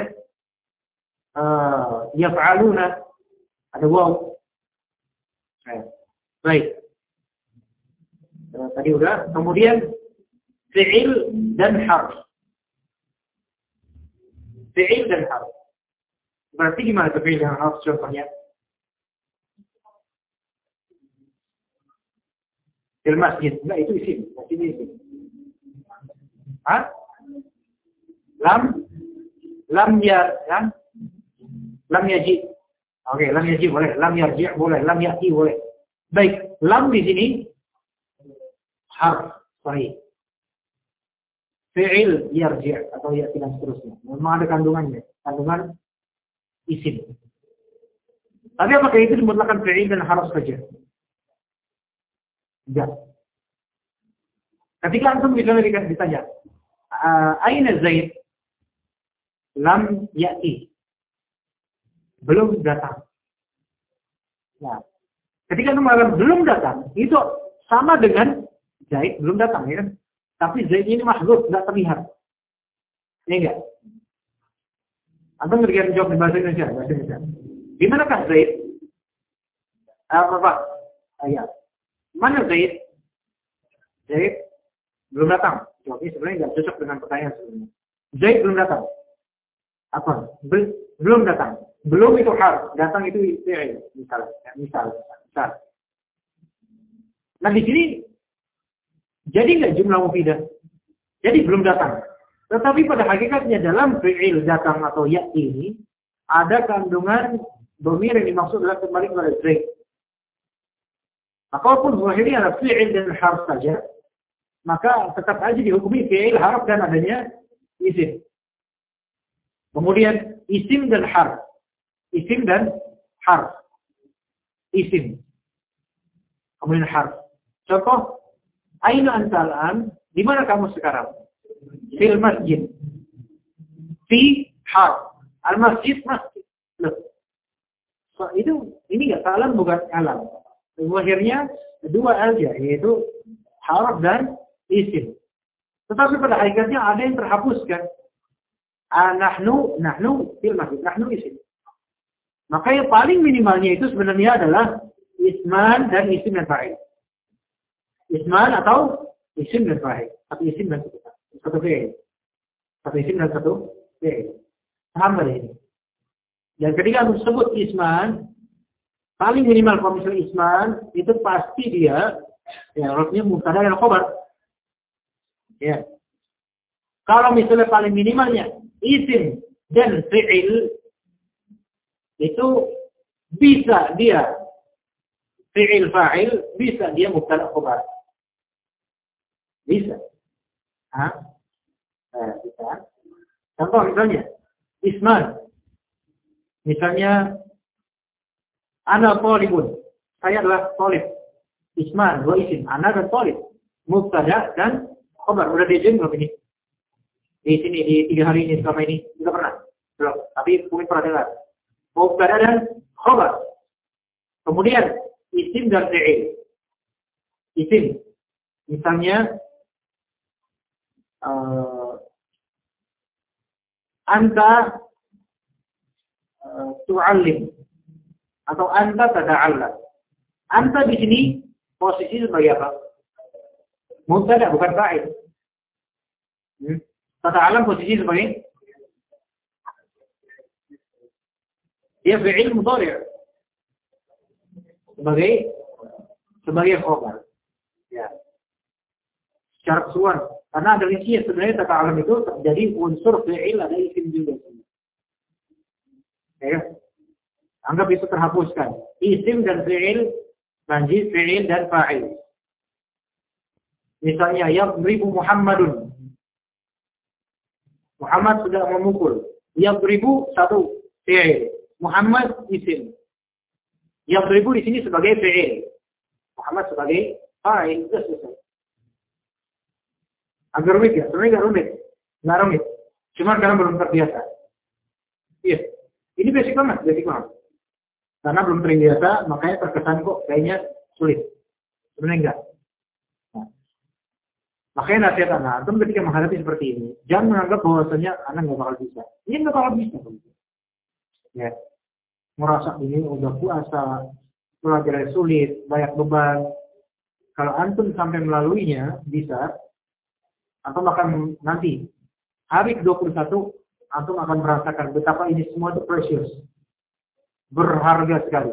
uh, yaf'aluna ada waw. Nah, baik. Uh, tadi udah, kemudian fi'il dan harf. Fi'il dan harf. Berarti gimana fi'il dan harf contohnya? Fil masjid, enggak itu isim, masjid isim. Hah? Lam, lam ya, ya? Lam yaji. Oke, lam yaji boleh, lam yarji boleh, lam yati boleh. Baik, lam di sini harf, sahih. Fi'il yarji atau yati dan seterusnya. Memang ada kandungannya, kandungan isim. Tapi apakah itu dimutlakan fi'il dan harf saja? Enggak. Ketika antum misalnya ditanya, aina Zaid? Lam ya'ti. Belum datang. Nah, ketika antum mengatakan belum datang, itu sama dengan Zaid belum datang, ya kan? Tapi Zaid ini mahdzuf, enggak terlihat. Ini enggak. Antum ngerti jawab di bahasa Indonesia, bahasa Indonesia. Di manakah Zaid? Apa Pak? Ayat. Mana Zaid? Zaid belum datang. Jawabnya sebenarnya nggak cocok dengan pertanyaan sebelumnya. Zaid belum datang. Apa? Bel belum datang. Belum itu harf. Datang itu fi'il. Misal, ya, misal, misal. Nah di sini jadi nggak jumlah mufidah? Jadi belum datang. Tetapi pada hakikatnya dalam fi'il datang atau ya'ti ini ada kandungan dhamir yang dimaksud adalah kembali kepada Zaid. Apapun zahirnya adalah fi'il dan harf saja, maka tetap aja dihukumi fi'il, harf dan adanya isim. Kemudian isim dan harf. Isim dan harf. Isim. Kemudian harf. Contoh, aina anta al'an? Di mana kamu sekarang? Fil masjid. Fi harf. Al-masjid masjid. Loh. So, itu ini enggak alam bukan alam. Akhirnya dua aja, yaitu harf dan isim. Tetapi pada hakikatnya ada yang terhapuskan. Ah, nahnu, nahnu fil masjid. Nahnu isim. Maka yang paling minimalnya itu sebenarnya adalah isman dan isim dan fa'il. Isman atau isim dan fa'il. Satu isim dan satu satu fi'il. Satu isim dan satu fi'il. Paham nggak ini? Dan ketika disebut isman, paling minimal kalau misalnya isman, itu pasti dia, ya artinya mubtada dan khabar. Ya. Kalau misalnya paling minimalnya isim dan fi'il, itu bisa dia fi'il fa'il, bisa dia mubtada khabar. Bisa. Hah? Eh, bisa. Contoh misalnya, isman. Misalnya, ana thalibun. Saya adalah thalib. Isman, dua isim. Ana dan thalib. Mubtada dan khabar. Udah diajarin belum ini? Di sini, di tiga hari ini, selama ini. Tidak pernah. Belum. Tapi mungkin pernah dengar. Mubtada dan khabar. Kemudian, isim dan fi'il. Isim. Misalnya, uh, anta uh, tu'allim. Atau anta tada'allam. Anta di sini posisi sebagai apa? Mubtada, bukan fa'il. Hmm. Tada'allam posisi sebagai dia fi'il mudhari'. Sebagai sebagai khabar. Ya. Secara keseluruhan. Karena ada rincian sebenarnya tada'allam itu terjadi unsur fi'il, ada isim juga. Ya. Anggap itu terhapuskan. Isim dan fi'il, lanjut fi'il dan fa'il. Misalnya, yadribu Muhammadun. Muhammad sudah memukul. Yadribu satu fi'il. Muhammad isim. Yadribu di sini sebagai fi'il. Muhammad sebagai fa'il. Sudah selesai. Agak rumit ya? Sebenarnya nggak rumit. Nggak rumit. Cuma karena belum terbiasa. Iya. Ini basic banget, basic banget. Karena belum terbiasa, makanya terkesan kok kayaknya sulit. Sebenarnya enggak. Nah, makanya nasihat anak, antum ketika menghadapi seperti ini, jangan menganggap bahwasanya anak nggak bakal bisa. Ini nggak bakal bisa. Ya, merasa ini udah puasa, pelajaran sulit, banyak beban. Kalau antum sampai melaluinya, bisa. Antum akan nanti hari ke dua puluh satu, antum akan merasakan betapa ini semua itu precious. Berharga sekali.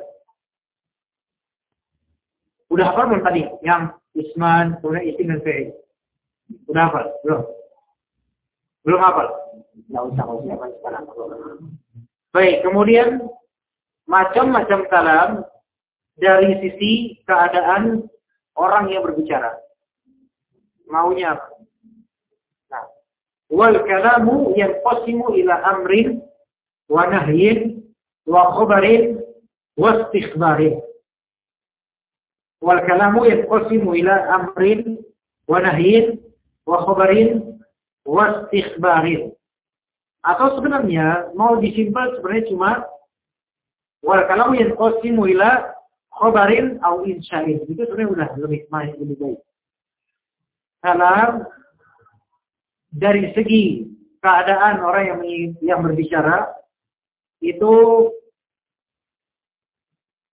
Udah hafal belum tadi? Yang isman, kemudian isim dan fi'il. Udah hafal? Belum? Belum hafal? Nggak usah, nggak usah sekarang. Baik, kemudian macam-macam kalam dari sisi keadaan orang yang berbicara. Maunya apa? Nah, wal kalamu yanqasimu ila amrin wa nahyin wa khabarin wa istikhbarin. Wal kalamu yanqasimu ila amrin wa nahyin wa khabarin wa istikhbarin. Atau sebenarnya mau disimpel sebenarnya cuma wal kalamu yanqasimu ila khabarin au insya'in. Itu sebenarnya udah lebih main lebih baik. Kalam dari segi keadaan orang yang yang berbicara itu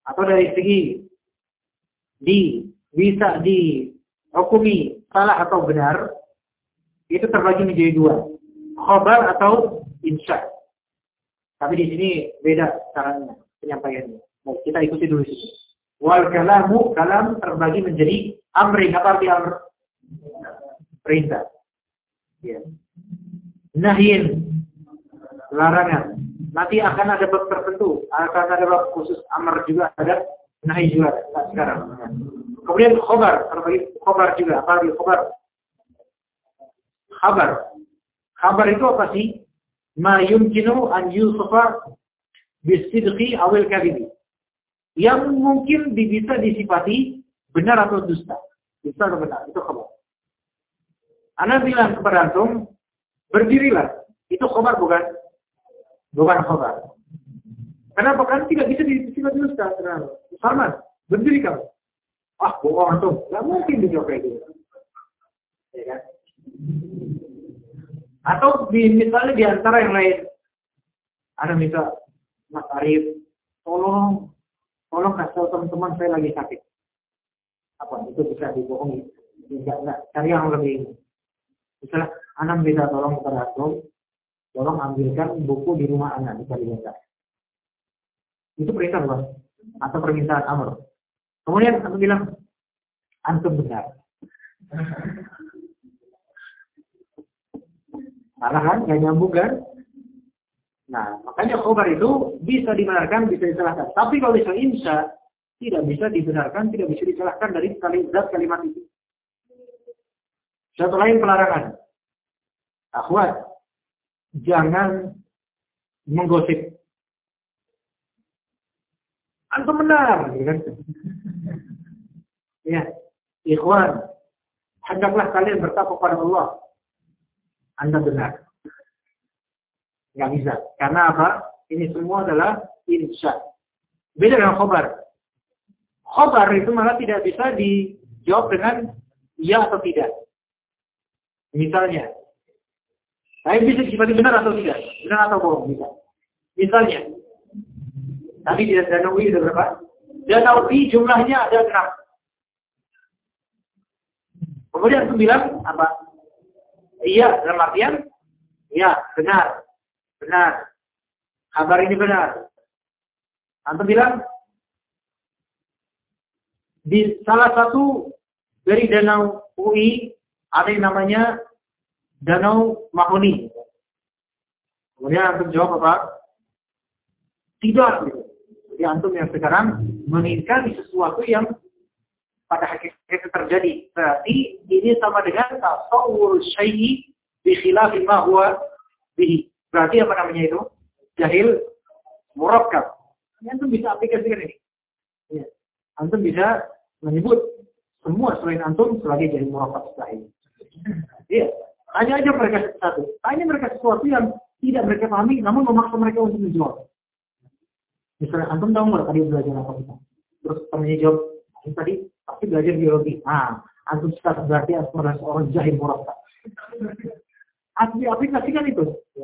atau dari segi di bisa dihukumi salah atau benar, itu terbagi menjadi dua, khabar atau insya. Tapi di sini beda caranya penyampaiannya. Nah, kita ikuti dulu sini. Wal kalamu, kalam terbagi menjadi amri. Apa arti amr? Perintah. Ya. Nahyin, larangan. Nanti akan ada bab tertentu, akan ada bab khusus amr juga ada, nahi juga ada sekarang. Kemudian khabar, terbagi khabar juga. Apa arti khabar? Khabar. Khabar itu apa sih? Ma yumkinu an yusufa bisidqi awil kadhibi. Yang mungkin bisa disifati benar atau dusta. Dusta atau benar, itu khabar. Ana bilang kepada antum, berdirilah. Itu khabar bukan? Bukan khabar. Kenapa? Kan tidak bisa disifati dusta. Salman, berdiri kamu. Ah, bohong antum. Enggak mungkin dijawab kayak gitu. Ya kan? Atau di, misalnya di antara yang lain, ada minta, Mas Arif, tolong, tolong kasih tahu teman-teman saya lagi sakit. Apa itu bisa dibohongi? Tidak, enggak. Cari yang lebih. Misalnya, anak minta tolong kepada aku, tolong ambilkan buku di rumah anak bisa dibaca. Itu perintah bukan? Atau permintaan amr. Kemudian aku bilang, antum benar. Salah kan? Gak nyambung kan? Nah, makanya khabar itu bisa dibenarkan, bisa disalahkan. Tapi kalau bisa insya, tidak bisa dibenarkan, tidak bisa disalahkan dari zat kalimat itu. Satu lain pelarangan. Akhwat, jangan menggosip. Antum benar, gitu kan? Ya, ikhwan, hendaklah kalian bertakwa kepada Allah. Anda benar. Nggak bisa. Karena apa? Ini semua adalah insya. Beda dengan khobar. Khobar itu malah tidak bisa dijawab dengan ya atau tidak. Misalnya. Tapi bisa disifati benar atau tidak? Benar atau bohong? Bisa. Misalnya. Tadi di Danau I ada berapa? Danau I jumlahnya ada enam. Kemudian aku bilang apa? Iya, dalam artian, ya, benar, benar. Kabar ini benar. Antum bilang, di salah satu dari Danau U I, ada yang namanya Danau Mahoni. Kemudian antum jawab apa? Tidak. Jadi antum yang sekarang mengingkari sesuatu yang pada hakikatnya terjadi. Berarti ini sama dengan tasawwur syai'i bi khilafi ma huwa bihi. Berarti apa namanya itu? Jahil murakkab. Antum bisa aplikasikan ini. Ya. Antum bisa menyebut semua selain antum sebagai jahil murakkab sahih. Iya. Tanya aja mereka satu. Tanya mereka sesuatu yang tidak mereka pahami, namun memaksa mereka untuk menjawab. Misalnya antum tahu nggak tadi belajar apa kita? Terus temannya jawab, tadi pasti belajar biologi. Nah, antum sekarang berarti adalah orang jahil murakkab. Asli aplikasikan itu. Ya.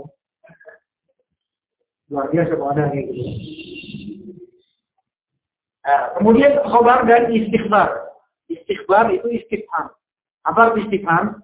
Luar biasa kalau ada kayak gitu. Nah, kemudian khobar dan istighbar. Istighbar itu istifham. Apa arti istifham?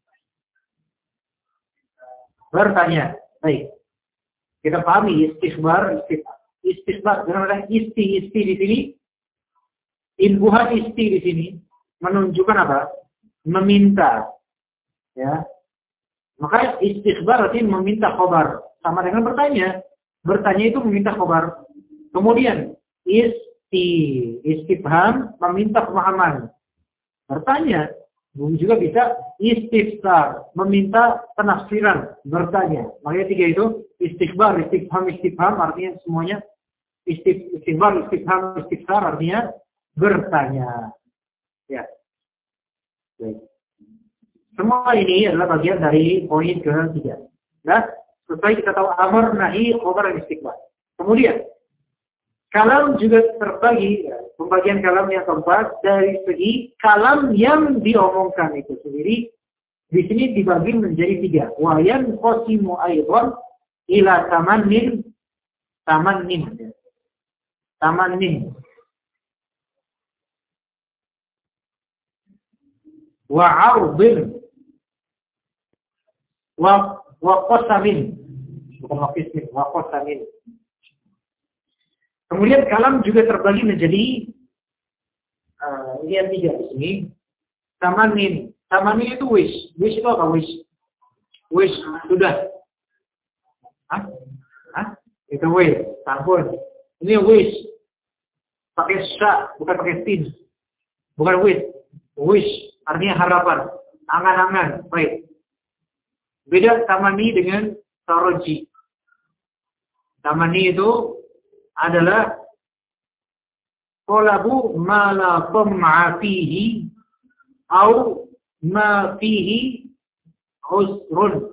Bertanya. Baik. Kita pahami istighbar, istifham. Istighbar, benar-benar isti, isti di sini. Imbuhan isti di sini menunjukkan apa? Meminta. Ya. Maka istighbar artinya meminta khobar. Sama dengan bertanya. Bertanya itu meminta khobar. Kemudian isti, istifham meminta pemahaman. Bertanya juga bisa istifsar, meminta penafsiran, bertanya. Makanya tiga itu istighbar, istifham, istifham artinya semuanya istif, istighbar, istifham, istifsar artinya bertanya. Ya. Baik. Semua ini adalah bagian dari poin ketiga. Nah, setelah kita tahu amar, nahi, khobar, dan istighbar. Kemudian, kalam juga terbagi, pembagian kalam yang keempat dari segi kalam yang diomongkan itu sendiri. Di sini dibagi menjadi tiga. Wayan qasimu aidon ila tamannin tamannin tamannin wa 'ardin wa wa qasamin, bukan wa qismin, wa qasamin. Kemudian kalam juga terbagi menjadi uh, ini yang tiga di sini. Tamanin, tamanin itu wish, wish itu apa wish? Wish sudah. Hah? Hah? Itu wish, ampun. Ini wish. Pakai sya, bukan pakai sin. Bukan wish. Wish artinya harapan, angan-angan. Baik. Beda tamani dengan taroji. Tamani itu adalah qalabu ma la tam'a fihi au ma fihi usrun.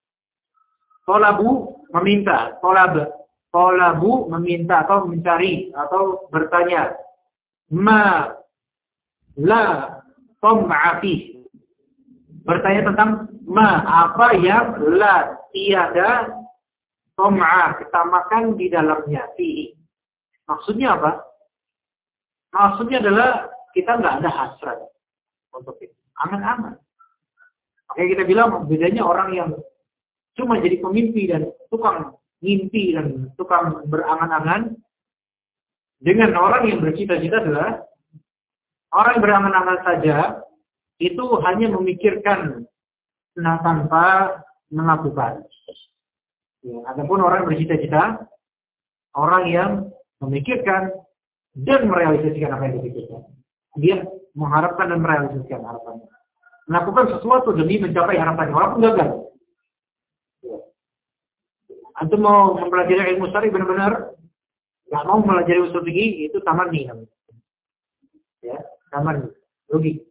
Qalabu meminta, qalab, qalabu meminta atau mencari atau bertanya. Ma la tam'a fihi. Bertanya tentang ma, apa yang la tiada tom'a, ketamakan di dalamnya, fihi. Maksudnya apa? Maksudnya adalah kita nggak ada hasrat untuk itu. Angan-angan. Makanya kita bilang bedanya orang yang cuma jadi pemimpi dan tukang ngimpi dan tukang berangan-angan dengan orang yang bercita-cita adalah orang yang berangan-angan saja itu hanya memikirkan nah tanpa melakukan. Ya, adapun orang bercita-cita, orang yang memikirkan dan merealisasikan apa yang dipikirkan. Dia mengharapkan dan merealisasikan harapannya. Melakukan sesuatu demi mencapai harapannya, walaupun gagal. Ya. Antum mau mempelajari ilmu syar'i benar-benar, nggak mau mempelajari usul fikih, itu tamanni namanya. Ya, tamanni, rugi.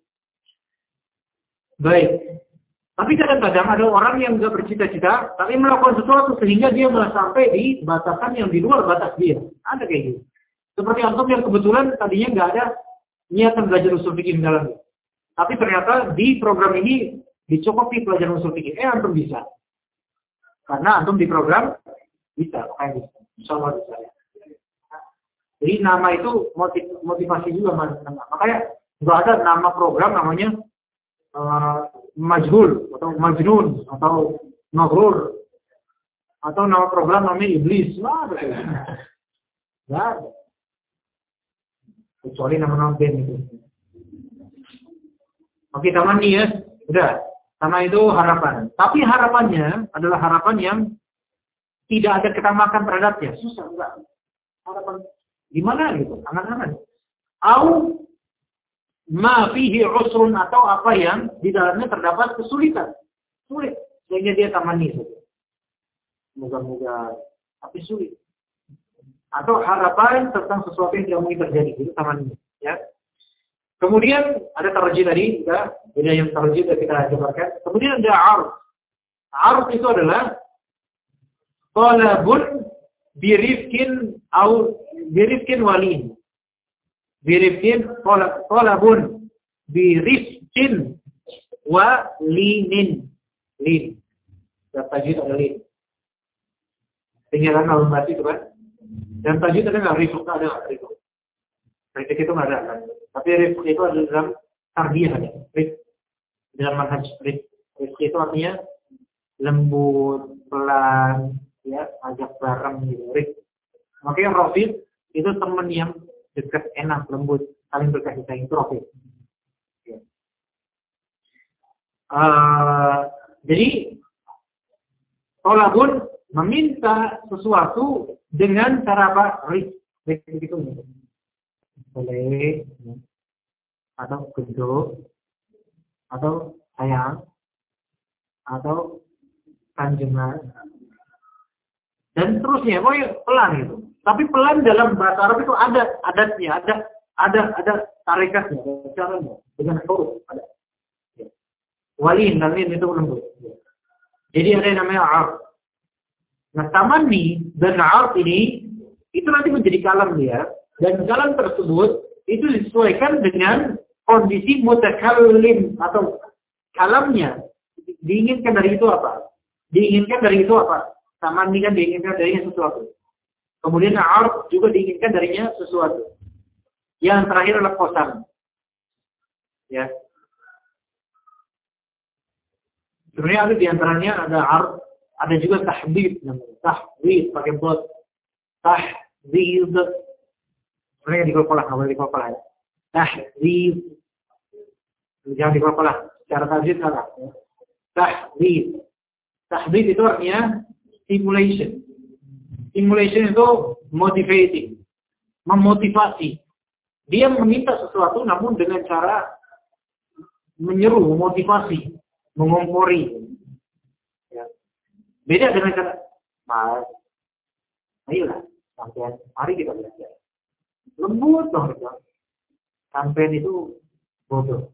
Baik. Tapi kadang-kadang ada orang yang nggak bercita-cita, tapi melakukan sesuatu sehingga dia malah sampai di batasan yang di luar batas dia. Ada kayak gitu. Seperti antum yang kebetulan tadinya nggak ada niatan belajar usul fikih di dalamnya. Tapi ternyata di program ini dicukupi pelajaran usul fikih. Eh, antum bisa. Karena antum di program bisa. Kayak bisa. Insya Allah bisa. Jadi nama itu motiv- motivasi juga. Makanya nggak ada nama program namanya Uh, majhul atau majnun atau maghrur atau nama program namanya iblis. Nggak ada. Nggak ada. Kecuali nama-nama band itu. Oke, taman nih ya. Udah. Sama itu harapan. Tapi harapannya adalah harapan yang tidak ada ketamakan terhadapnya. Susah enggak. Harapan gimana gitu? Angan-angan. Au ma fihi usrun, atau apa yang di dalamnya terdapat kesulitan. Sulit. Sehingga dia tamani. Moga-moga. Tapi sulit. Atau harapan tentang sesuatu yang tidak mungkin terjadi. Itu tamani. Ya. Kemudian ada tarjih tadi. Kita, beda yang tarjih sudah kita jabarkan. Kemudian ada arf. Arf itu adalah qalabun birifkin au birifkin walin. Birifkin, qalabun birifkin wa linin. Lin. Dan tajwid ada lin. Tinggalan al-mati itu kan. Dan tajwid ada nggak? Rifq ada nggak? Rifq. Rifq itu nggak ada kan. Tapi rifq itu ada dalam tarbiyah ada. Rifq. Dalam manhaj rifq. Rifq itu artinya lembut, pelan, ya, ajak bareng gitu. Rifq. Makanya Rafiq itu teman yang dekat, enak, lembut, saling berkasih sayang, itu Rafiq. Ya. Uh, jadi tolabun meminta sesuatu dengan cara apa? Rizq, rizq itu boleh, atau gendut, atau sayang, atau kanjengan, dan seterusnya. Pokoknya pelan itu. Tapi pelan dalam bahasa Arab itu ada adatnya, ada ada ada tarikatnya, caranya dengan huruf ada. Ya. Walin dan lin itu lembut. Ya. Jadi ada yang namanya arf. Nah, tamanni dan arf ini itu nanti menjadi kalam dia, dan kalam tersebut itu disesuaikan dengan kondisi mutakallim atau kalamnya. Diinginkan dari itu apa? Diinginkan dari itu apa? Tamanni kan diinginkan dari sesuatu. Kemudian arf juga diinginkan darinya sesuatu. Yang terakhir adalah qasam. Ya. Sebenarnya ada diantaranya ada arf, ada juga tahdid namanya. Tahdid pakai bot. Tahdid. Sebenarnya dikolah, nggak boleh dikolah ya. Tahdid. Jangan dikolah. Secara tahdid salah. Tahdid. Tahdid itu artinya stimulation. Stimulation itu motivating. Memotivasi. Dia meminta sesuatu namun dengan cara menyeru, memotivasi, mengompori. Ya. Beda dengan cara, mas, ayolah, sampean, mari kita belajar. Lembut dong, sampean itu bodoh.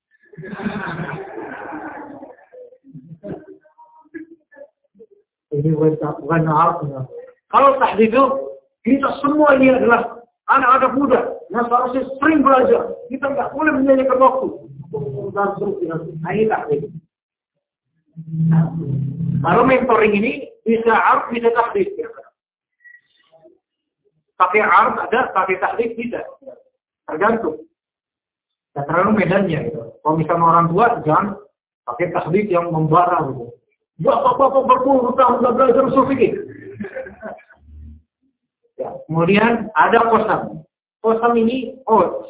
Ini bukan bukan artinya. Kalau tahdid itu kita semua ini adalah anak-anak muda yang seharusnya sering belajar. Kita nggak boleh menyanyikan waktu. Dan terus nah, ini tahdid. Kalau mentoring ini bisa arf, bisa tahdid. Pakai arf ada, pakai tahdid bisa. Tergantung. Dan terlalu medannya. Gitu. Kalau misalnya orang tua jangan pakai tahdid yang membara. Gitu. Bapak-bapak berpuluh tahun sudah belajar usul fikih. Ya, kemudian ada kosam. Kosam ini oath.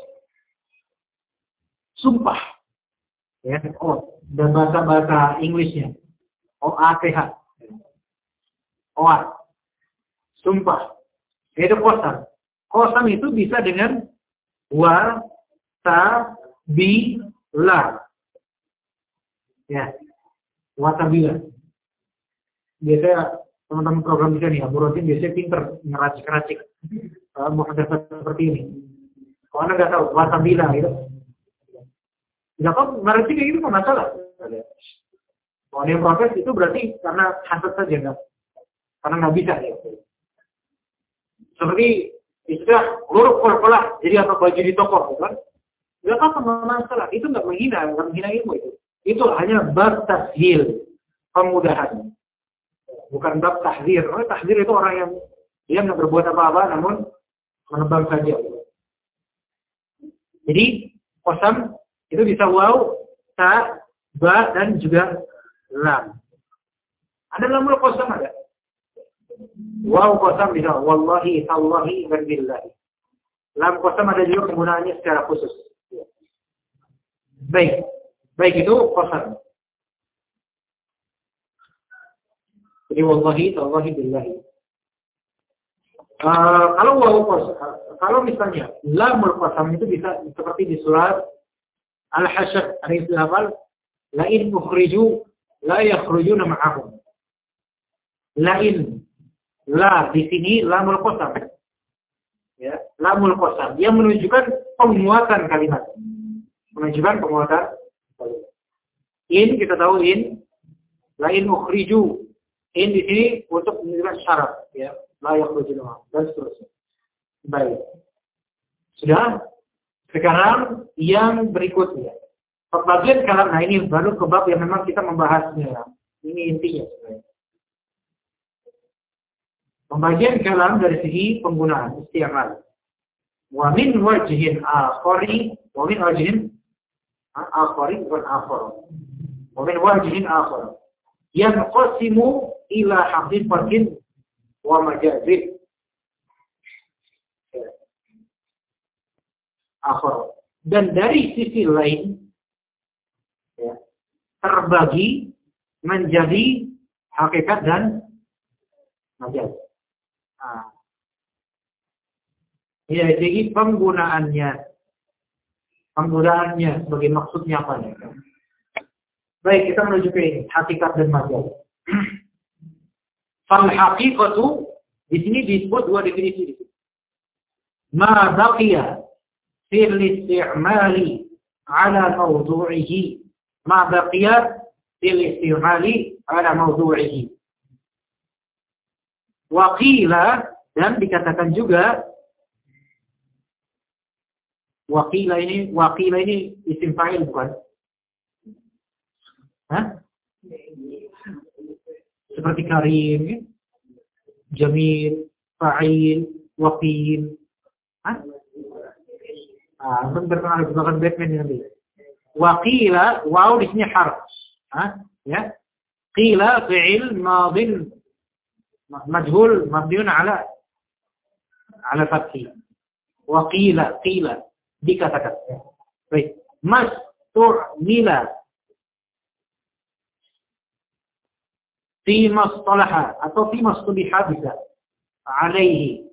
Sumpah. Ya, oath. Dan bahasa-bahasa Inggrisnya. O A T H. Oath. Sumpah. Itu kosam. Kosam itu bisa dengan wa, ta, bi, la. Ya. Wa, ta, bi, la. Biasanya teman-teman program bisa nih, Abu Rotin biasanya pinter ngeracik-racik uh, muhadatsat seperti ini. Kalau Anda nggak tahu, wasabila gitu. Nggak apa, ngeracik kayak gitu nggak masalah. Kalau ada yang protes itu berarti karena hasad saja, nggak? Karena nggak bisa. Ya. Seperti istilah luruk kolkolah, jadi apa baju di toko, kan? Nggak apa-apa, nggak masalah. Itu nggak menghina, nggak menghina ilmu itu. Itu hanya bab tashil, pemudahan. Bukan bab tahzir. Oh, tahzir itu orang yang dia nggak berbuat apa-apa, namun menebang saja. Jadi kosam itu bisa waw, ta, ba, dan juga lam. Ada lamul kosam ada. Waw kosam bisa wallahi, tallahi, dan billahi. Lam kosam ada juga penggunaannya secara khusus. Baik, baik itu kosam. Jadi wallahi, tallahi, billahi. Uh, kalau waw kosam, kalau misalnya lamul kosam itu bisa seperti di surat Al-Hasyr, ada istilah apa? Lain ukhriju, la yakhrujuna ma'ahum. Lain, la di sini lamul kosam. Ya, lamul kosam. Yang menunjukkan penguatan kalimat. Menunjukkan penguatan kalimat. In kita tahu in, lain ukhriju. In di sini untuk menunjukkan syarat, ya, layak berjemaah dan seterusnya. Baik, sudah. Sekarang yang berikutnya, pembagian kalam. Nah ini baru ke bab yang memang kita membahasnya. Ini intinya sebenarnya. Pembagian kalam dari segi penggunaan isti'mal. Wa min wajhin akhari, wa min wajhin akhari bukan akhar. Wa min wajhin akhar. Yang qasimu ila haqiqatin wa majazin. Akhir. Dan dari sisi lain ya, terbagi menjadi hakikat dan majaz. Nah, ya, jadi penggunaannya penggunaannya sebagai maksudnya apa nih? Baik, kita menuju ke ini, hakikat dan majaz. Fal haqiqatu di sini disebut dua definisi. Ma baqiya fil isti'mali ala mawdu'ihi. Ma baqiya fil isti'mali ala mawdu'ihi. Wa qila, dan dikatakan juga wa qila ini wa qila ini isim fa'il bukan? Hah? Seperti karim, jamil, fa'il, waqil. Hah? Ah, berpengaruh bahkan Batman nanti. Waqila, waw di sini harf. Hah? Ya. Qila fi'il madin majhul mabniun ala ala fathi. Wa qila qila dikatakan. Baik. Mastu'mila fi mastalaha atau fi mastuliha bisa alaihi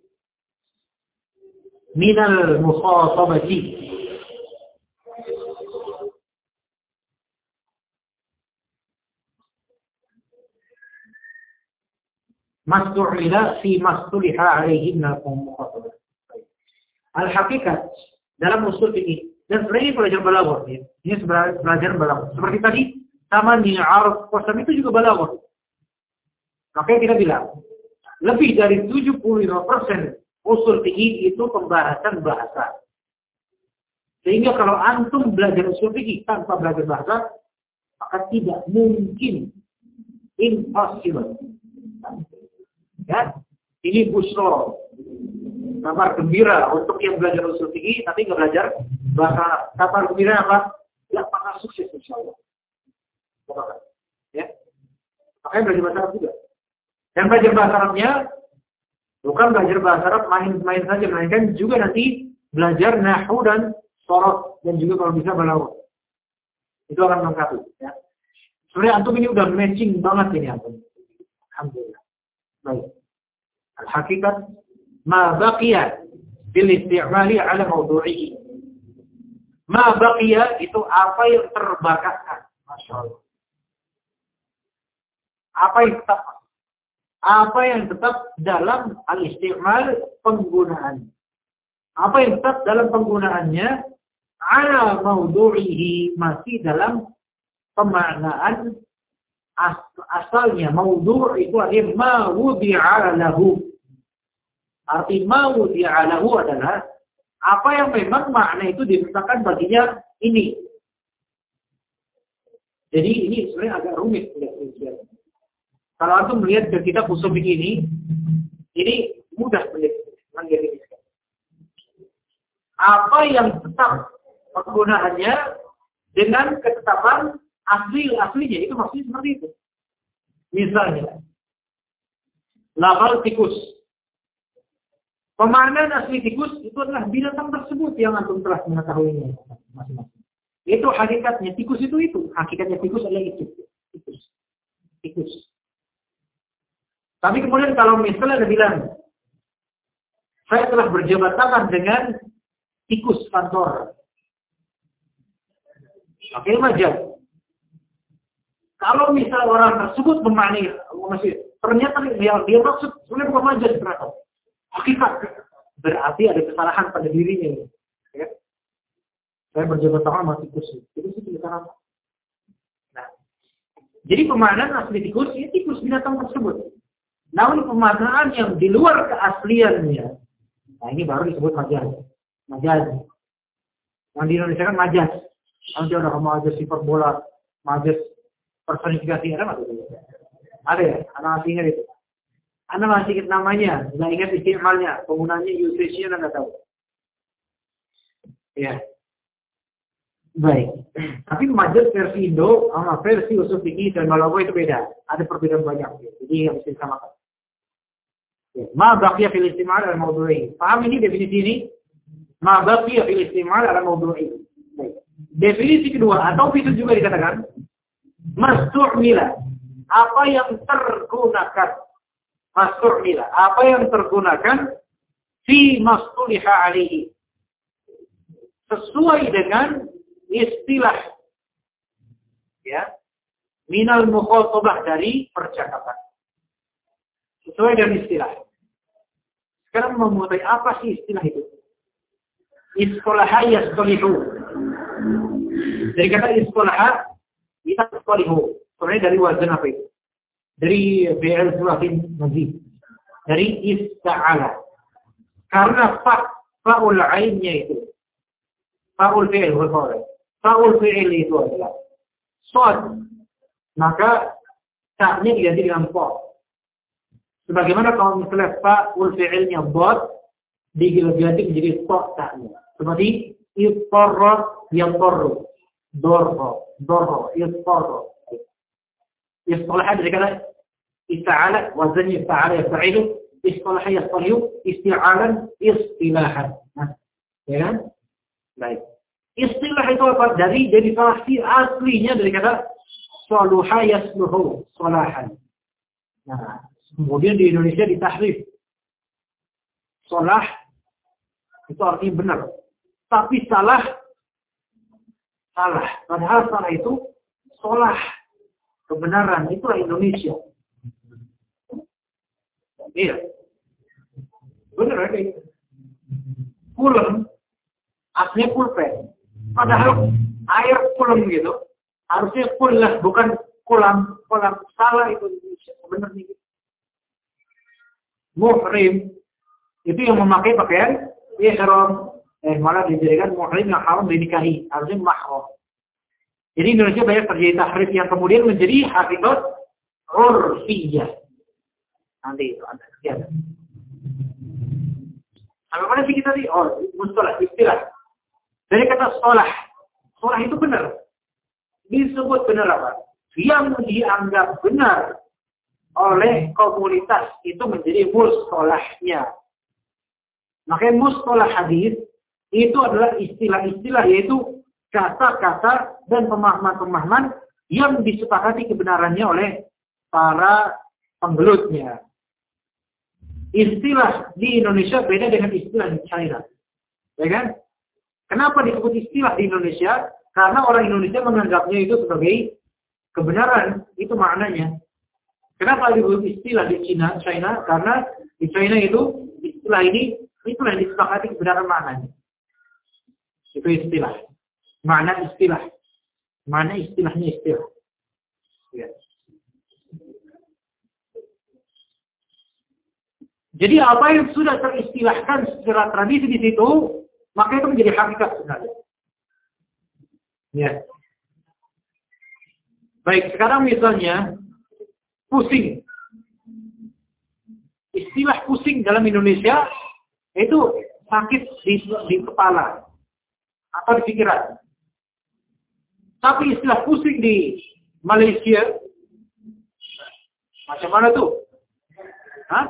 minal mukhatabati. Mastu'mila fi mastuliha alaihi minal mukhatabati. Al-hakikat dalam usul fikih dan sebenarnya pelajaran balaghah ya. Ini sebenarnya pelajaran balaghah. Seperti tadi sama di araf qasam itu juga balaghah. Makanya kita bilang lebih dari tujuh puluh lima persen usul fikih itu pembahasan bahasa. Sehingga kalau antum belajar usul fikih tanpa belajar bahasa, maka tidak mungkin, impossible. Ya, ini busro, kabar gembira untuk yang belajar usul fikih tapi nggak belajar bahasa. Kabar gembira apa? Ya, maka sukses insyaallah. Ya, makanya belajar bahasa Arab juga. Dan belajar bahasa Arabnya bukan belajar bahasa Arab main-main saja, melainkan juga nanti belajar nahwu dan sorof dan juga kalau bisa balaghah. Itu akan melengkapi. Ya. Sebenarnya antum ini udah matching banget ini antum. Alhamdulillah. Baik. Al-hakikat ma baqiya bil isti'mali ala mawdu'ihi. Ma baqiya itu apa yang terbakaskan. Masya Allah. Apa yang tetap apa yang tetap dalam al-isti'mal penggunaan. Apa yang tetap dalam penggunaannya ala mawdu'ihi masih dalam pemaknaan as asalnya. Mawdu' itu artinya ma wudi'a lahu. Arti ma wudi'a lahu adalah apa yang memang makna itu ditetapkan baginya ini. Jadi ini sebenarnya agak rumit ya. Kalau antum melihat ke kitab usul fikih ini, ini mudah mendefinisikan. Apa yang tetap penggunaannya dengan ketetapan asli aslinya itu maksudnya seperti itu. Misalnya, lafal tikus. Pemaknaan asli tikus itu adalah binatang tersebut yang antum telah mengetahuinya masing-masing. Itu hakikatnya tikus itu itu. Hakikatnya tikus adalah itu. Tikus. Tikus. Tapi kemudian kalau misalnya ada bilang, saya telah berjabat tangan dengan tikus kantor. Oke, majaz. Kalau misalnya orang tersebut memaknai, ternyata yang dia maksud sebenarnya bukan majaz ternyata. Hakikat. Berarti ada kesalahan pada dirinya. Ya. Saya berjabat tangan sama tikus. Tikus itu bukan apa? Nah, jadi pemaknaan asli tikus, ya tikus binatang tersebut. Namun pemaknaan yang di luar keasliannya, nah ini baru disebut majaz. Majaz. Yang di Indonesia kan majaz. Nanti ada majaz hiperbola, majaz personifikasi, ada nggak? Ada ya? Anak masih ingat itu. Anak masih ingat namanya, nggak ingat istimalnya, penggunanya usage-nya nggak tahu. Ya. Baik. Tapi majaz versi Indo sama versi usul fikih dan balaghah itu beda. Ada perbedaan banyak. Jadi yang mesti disamakan. Ma baqiya fil istimal ala mawdu'i. Paham ini definisi ini? Ma baqiya fil istimal ala mawdu'i. Definisi kedua atau itu juga dikatakan mastu'mila. Apa yang tergunakan? Mastu'mila. Apa yang tergunakan fi mastuliha alaihi. Sesuai dengan istilah ya minal mukhatabah dari percakapan. Sesuai dengan istilah. Sekarang memulai apa sih istilah itu? Istilah yastalihu. Dari kata istilah yastalihu. Sebenarnya dari wazan apa itu? Dari fi'il sulasin mazid. Dari ista'ala. Karena fa fa'ul ainnya itu. Fa'ul fi'il huwa Fa'ul fi'il itu adalah shad. Maka ta'nya diganti dengan fa. Sebagaimana kalau misalnya fa'ul fi'ilnya dhad diganti menjadi ta ta'nya. Seperti ittarra yattarru. Dorro, dorro, ittarra. Istilahnya dari kata ista'ala, wazannya ista'ala yasta'ilu, istilahnya yasta'ilu, isti'alan, istilahan. Nah, ya kan? Baik. Istilah itu apa? Dari dari tafsir aslinya dari kata saluha yasluhu, salahan. Nah, kemudian di Indonesia ditahrif. Salah itu artinya benar. Tapi salah salah. Padahal salah itu salah. Kebenaran itulah Indonesia. Iya. Benar kayak gitu. Kulem aslinya pulpen. Padahal air kulem gitu. Harusnya kullah bukan kolam, kolam salah itu Indonesia sebenarnya gitu. Muhrim itu yang memakai pakaian ihram, eh malah dijadikan muhrim yang haram dinikahi, harusnya mahram. Jadi Indonesia banyak terjadi tahrif yang kemudian menjadi hakikat urfiyah. Nanti itu ada lihat. Apa mana sih kita tadi? Oh, mustalah, istilah. Dari kata sholah, sholah itu benar. Disebut benar apa? Yang dianggap benar oleh komunitas itu menjadi mustalahnya. Makanya mustalah hadis itu adalah istilah-istilah, yaitu kata-kata dan pemahaman-pemahaman yang disepakati kebenarannya oleh para penggelutnya. Istilah di Indonesia beda dengan istilah di China. Ya kan? Kenapa disebut istilah di Indonesia? Karena orang Indonesia menganggapnya itu sebagai kebenaran, itu maknanya. Kenapa disebut istilah di China? China? Karena di China itu istilah ini itulah yang disepakati kebenaran maknanya. Itu istilah. Makna istilah. Makna istilahnya istilah. Ya. Jadi apa yang sudah teristilahkan secara tradisi di situ, maka itu menjadi hakikat sebenarnya. Ya. Baik, sekarang misalnya pusing. Istilah pusing dalam Indonesia itu sakit di, di kepala atau di pikiran. Tapi istilah pusing di Malaysia macam mana tuh? Hah?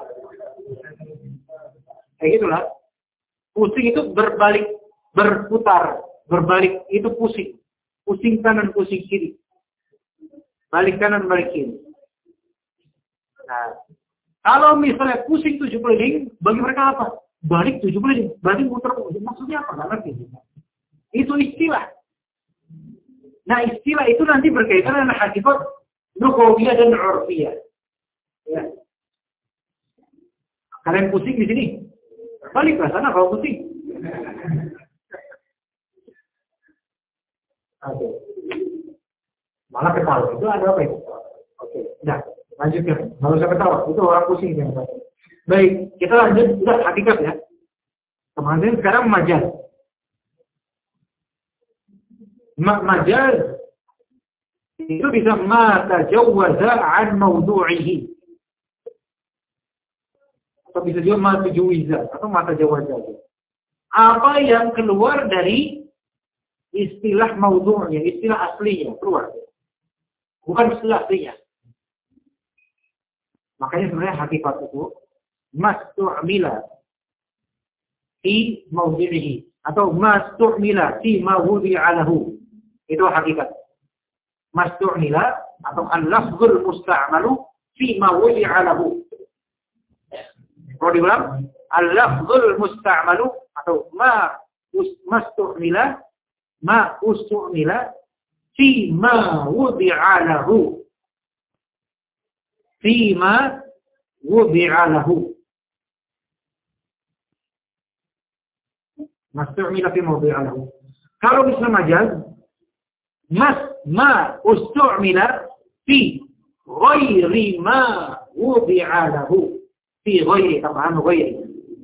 Kayak gitulah. Pusing itu berbalik, berputar, berbalik itu pusing. Pusing kanan, pusing kiri. Balik kanan, balik kiri. Nah, kalau misalnya pusing tujuh keliling, bagi mereka apa? Balik tujuh keliling, balik muter. Maksudnya apa? Nggak ngerti. Itu istilah. Nah, istilah itu nanti berkaitan dengan hakikat lughawiyah dan urfiyah. Ya. Kalian pusing di sini? Balik ke sana kalau pusing. Oke. Malah ketawa. Itu ada apa itu? Oke. Nah, lanjutkan. Kalau saya ketawa, itu orang pusing yang tadi. Baik, kita lanjut. Sudah hakikat ya. Kemudian sekarang majaz. Majaz itu bisa ma tajawwaza an mawdu'ihi. Atau bisa juga ma tajawwaza atau ma tajawwaza. Apa yang keluar dari istilah mawdu'nya, istilah aslinya keluar. Bukan istilah aslinya. Makanya sebenarnya hakikat itu mastu'mila fi mawdi'ihi atau mastu'mila fi ma wudi'a lahu. Itu hakikat. Mastu'mila atau al-lafzul musta'malu fi ma wudi'a lahu. Kalau diulang, al-lafzul musta'malu atau ma mastu'mila ma ustu'mila fi ma wudi'a lahu. Fi ma wudi'a lahu. Mastu'mila fi ma wudi'a lahu. Kalau bisa majaz, mas ma ustu'mila fi ghairi ma wudi'a lahu. Fi ghairi, tambahan ghairi.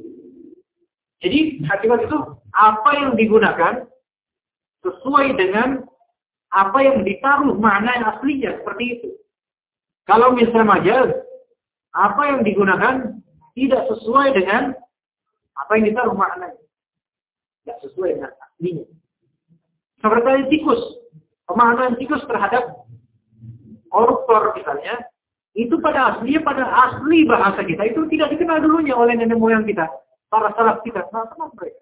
Jadi hakikat itu apa yang digunakan sesuai dengan apa yang ditaruh makna yang aslinya, seperti itu. Kalau misalnya majaz, apa yang digunakan tidak sesuai dengan apa yang ditaruh maknanya. Tidak sesuai dengan aslinya. Seperti tikus. Pemahaman tikus terhadap koruptor misalnya, itu pada aslinya, pada asli bahasa kita, itu tidak dikenal dulunya oleh nenek moyang kita, para salaf kita. Nah, kenapa mereka?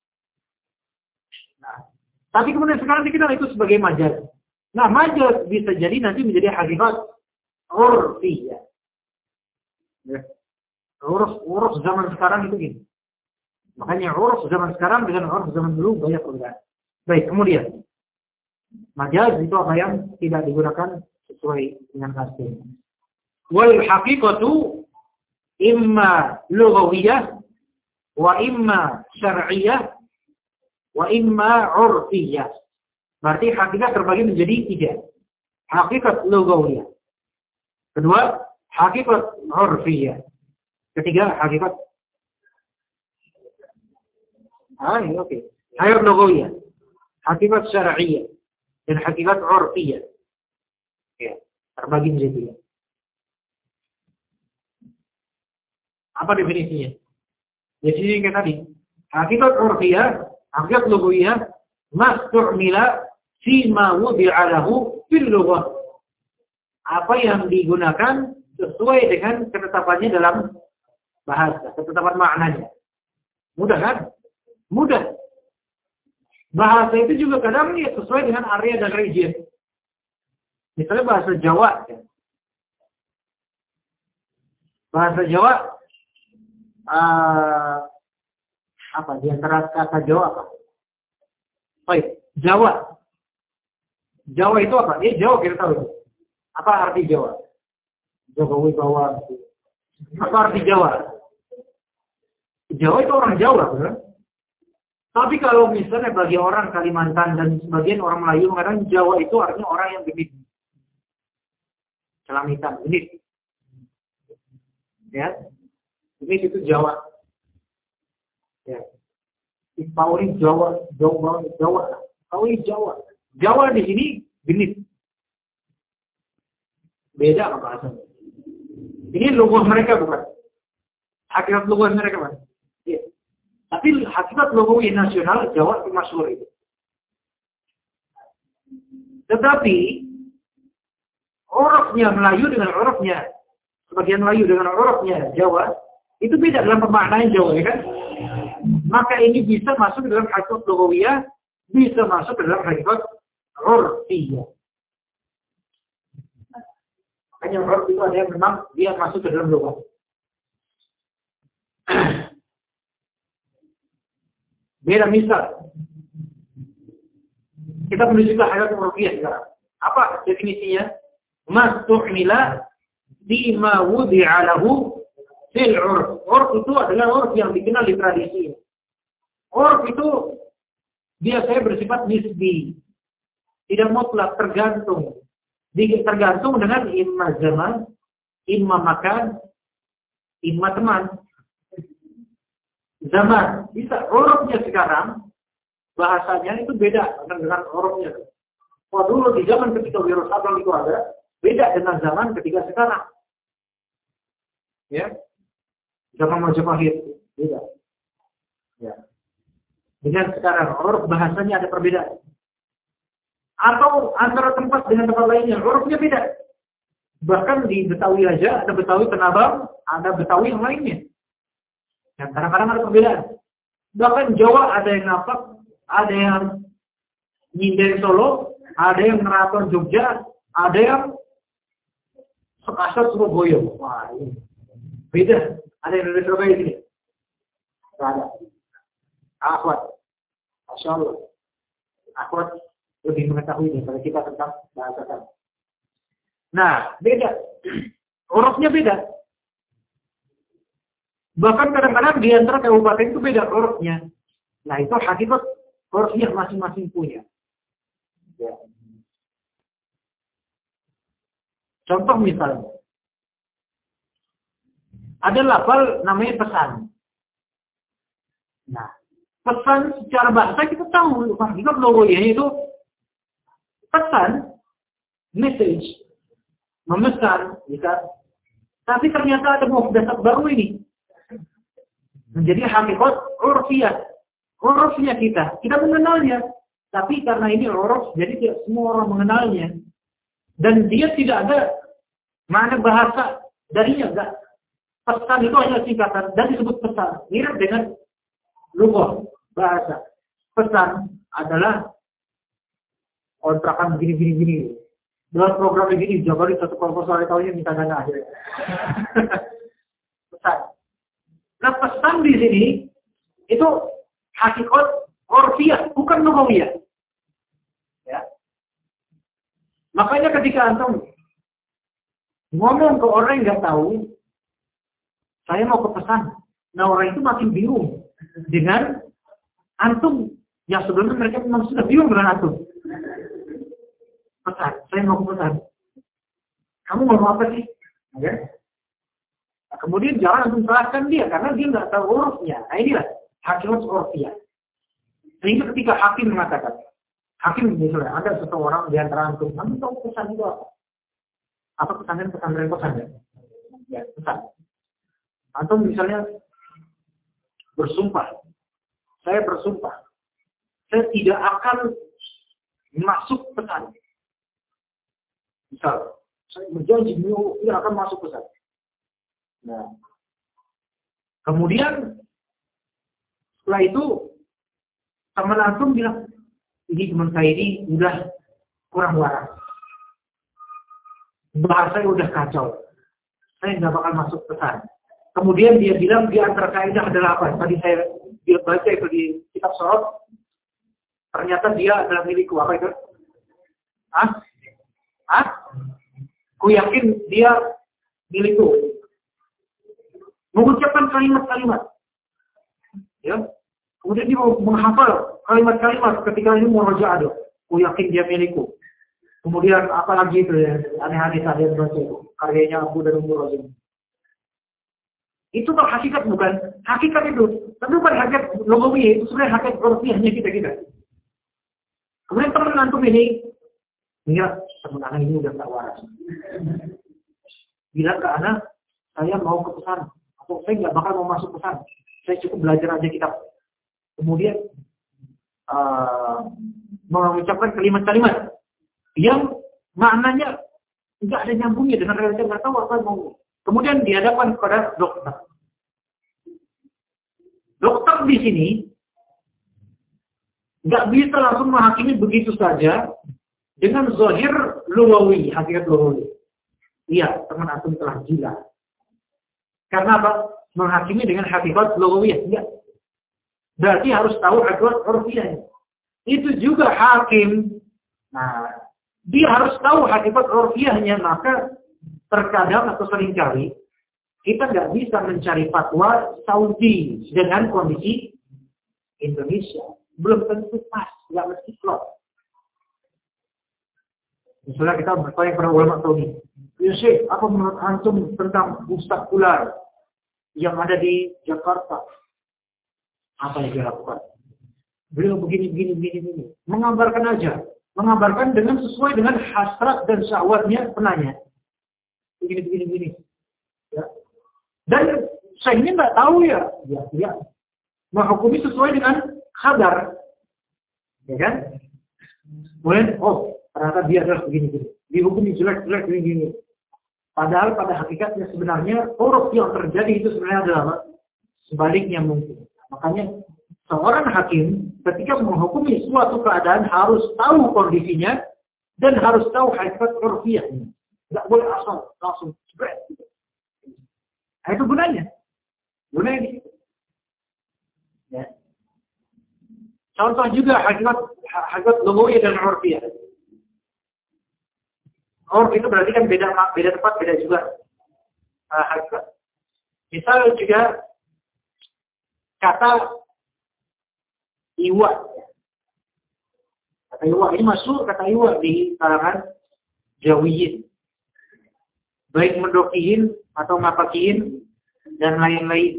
Nah, tapi kemudian sekarang dikenal itu sebagai majaz. Nah, majaz bisa jadi nanti menjadi hakikat urfiyah. Ya. Urus, urus zaman sekarang itu gini. Makanya urus zaman sekarang dengan urus zaman dulu banyak perbedaan. Baik, kemudian majaz itu apa yang tidak digunakan sesuai dengan aslinya. Wal haqiqatu imma lughawiyah wa imma syar'iyyah wa imma urfiyah. Berarti hakikat terbagi menjadi tiga. Hakikat lughawiyah. Kedua, hakikat urfiyah. Ketiga, hakikat Ah, oke. Okay. Hakikat lughawiyah, hakikat syar'iyyah, dan hakikat urfiyah. Ya, terbagi menjadi tiga. Apa definisinya? Definisinya kayak tadi. Hakikat urfiyah, hakikat lughawiyah, mastu'mila fi ma wudi'a lahu fil lughah. Apa yang digunakan sesuai dengan ketetapannya dalam bahasa, ketetapan maknanya. Mudah kan? Mudah. Bahasa itu juga kadang ya sesuai dengan area dan region. Misalnya bahasa Jawa. Bahasa Jawa, uh, apa di antara kata Jawa apa? Baik, Jawa. Jawa itu apa? Eh, Jawa kita tahu. Apa arti Jawa? Jokowi bawa. Apa arti Jawa? Jawa itu orang Jawa, benar? Tapi kalau misalnya bagi orang Kalimantan dan sebagian orang Melayu mengatakan Jawa itu artinya orang yang genit. Celamitan, genit. Ya. Genit itu Jawa. Ya. Tahu ini Jawa, Jawa, Jawa. Tahu ini Jawa. Jawa di sini genit. Beda apa bahasanya. Ini logo mereka bukan. Hakikat logo mereka bukan. Ya. Tapi hakikat logo nasional Jawa itu masyhur itu. Tetapi urufnya Melayu dengan urufnya sebagian Melayu dengan urufnya Jawa itu beda dalam pemaknaan Jawa, ya kan? Maka ini bisa masuk dalam hakikat lugawiyah, bisa masuk dalam hakikat urfiyah. Makanya urf itu ada yang memang dia masuk ke dalam lugah. Beda misal. Kita menuju ke hakikat urfiyah sekarang. Apa definisinya? Mastu'mila bima wudi'a lahu fil 'urf. 'Urf itu adalah 'urf yang dikenal di tradisi. 'Urf itu biasanya bersifat nisbi. Tidak mutlak, tergantung. Tergantung dengan imma zaman, imma makan, imma teman. Zaman, bisa urufnya sekarang bahasanya itu beda dengan urufnya. Kalau dulu di zaman ketika virus abang itu ada, beda dengan zaman ketika sekarang. Ya, zaman Majapahit beda. Ya, dengan sekarang uruf bahasanya ada perbedaan. Atau antara tempat dengan tempat lainnya urufnya beda. Bahkan di Betawi aja ada Betawi Tenabang, ada Betawi yang lainnya. Yang kadang-kadang ada perbedaan. Bahkan Jawa ada yang napak, ada yang nyinden Solo, ada yang Meraton Jogja, ada yang Sekasar Surabaya. Wah, ini beda. Ada yang dari Surabaya ini. Ada. Akhwat. Masya Allah. Akhwat lebih mengetahui daripada kita tentang bahasa kami. Nah, beda. Urufnya beda. Bahkan kadang-kadang di antara kabupaten itu beda urufnya. Nah, itu hakikat urufnya masing-masing punya. Ya. Contoh misalnya, ada lafal namanya pesan. Nah, pesan secara bahasa kita tahu, hakikat logonya itu pesan, message, memesan, bisa. Tapi ternyata ada muhdats baru ini. Menjadi hakikat urfiyah. Urfnya kita. Kita mengenalnya. Tapi karena ini urf, jadi tidak semua orang mengenalnya. Dan dia tidak ada makna bahasa darinya, enggak. Pesan itu hanya singkatan dan disebut pesan. Mirip dengan lughah bahasa. Pesan adalah kontrakan begini-gini-gini. Dengan program begini, jawabannya satu proposal tahunnya minta dana akhirnya. Pesan. Nah, pesan di sini itu hakikat orfiah, bukan lughawiyah. Ya. Makanya ketika antum ngomong ke orang yang nggak tahu, saya mau ke pesan. Nah, orang itu makin bingung dengan antum yang sebelumnya mereka memang sudah bingung dengan antum. Pesan, saya mau ke pesan. Kamu ngomong apa sih? Ya. Nah, kemudian jangan antum salahkan dia karena dia nggak tahu hurufnya. Nah, inilah hakikat orfiah. Sehingga ketika hakim mengatakan, hakim misalnya ada seseorang di antara antum, antum tahu pesan itu apa? Apa pesannya pesan dari pesan ya? Ya, pesan. Antum misalnya bersumpah, saya bersumpah, saya tidak akan masuk pesan. Misal, saya berjanji tidak akan masuk pesan. Nah, kemudian setelah itu teman antum bilang, ini teman saya ini udah kurang waras, bahasanya udah kacau, saya nggak bakal masuk pesan. Kemudian dia bilang di antara kaidah adalah apa? Tadi saya baca itu di kitab Sorot. Ternyata dia adalah milikku. Apa itu? Hah? Hah? Ku yakin dia milikku. Mengucapkan kalimat-kalimat. Ya. Kemudian dia menghafal kalimat-kalimat ketika ini murojaah ada. Ku yakin dia milikku. Kemudian apa lagi itu ya? Aneh-aneh tadi yang baca itu. Karyanya Abu dan Umur Razim. Itu kan hakikat bukan hakikat itu, tapi bukan hakikat lughawiyah, itu sebenarnya hakikat orfiahnya kita-kita. Kemudian teman antum ini, ingat teman anak ini udah tak waras. Bilang ke anak, saya mau ke pesan, atau saya nggak bakal mau masuk pesan, saya cukup belajar aja kitab. Kemudian uh, mengucapkan kalimat-kalimat yang maknanya nggak ada nyambungnya dengan realitas, nggak tahu apa mau. Kemudian dihadapkan kepada dokter. Dokter di sini nggak bisa langsung menghakimi begitu saja dengan zahir lughawi, hakikat lughawi. Iya, teman antum telah gila. Karena apa? Menghakimi dengan hakikat lughawiyah. Iya. Berarti harus tahu hakikat orfiah. Itu juga hakim. Nah, dia harus tahu hakikat orfiahnya, maka terkadang atau seringkali kita nggak bisa mencari fatwa Saudi dengan kondisi Indonesia. Belum tentu pas, nggak mesti klop. Misalnya kita bertanya kepada ulama Saudi, ya Syekh, apa menurut antum tentang Ustaz Ular yang ada di Jakarta? Apa yang dia lakukan? Beliau begini, begini, begini, begini. Mengabarkan aja. Mengabarkan dengan sesuai dengan hasrat dan syahwatnya penanya. Begini, begini, begini. Ya. Dan saya ini nggak tahu ya. Ya, ya. Menghukumi sesuai dengan kabar. Ya kan? Kemudian, oh, ternyata dia adalah begini-begini. Dihukumi jelek-jelek begini-begini. Padahal pada hakikatnya sebenarnya huruf yang terjadi itu sebenarnya adalah sebaliknya mungkin. Makanya seorang hakim ketika menghukumi suatu keadaan harus tahu kondisinya dan harus tahu hakikat urfiahnya. Nggak boleh asal langsung spread. Nah, itu gunanya. Gunanya di situ. Ya. Contoh juga hakikat hakikat lughawiyah dan urfiyah. Urf itu berarti kan beda beda tempat, beda juga uh, hakikat. Misal juga kata iwa. Kata iwa ini masuk kata iwa di kalangan Jawiyin. Baik mendokiin atau ngapakiin dan lain-lain.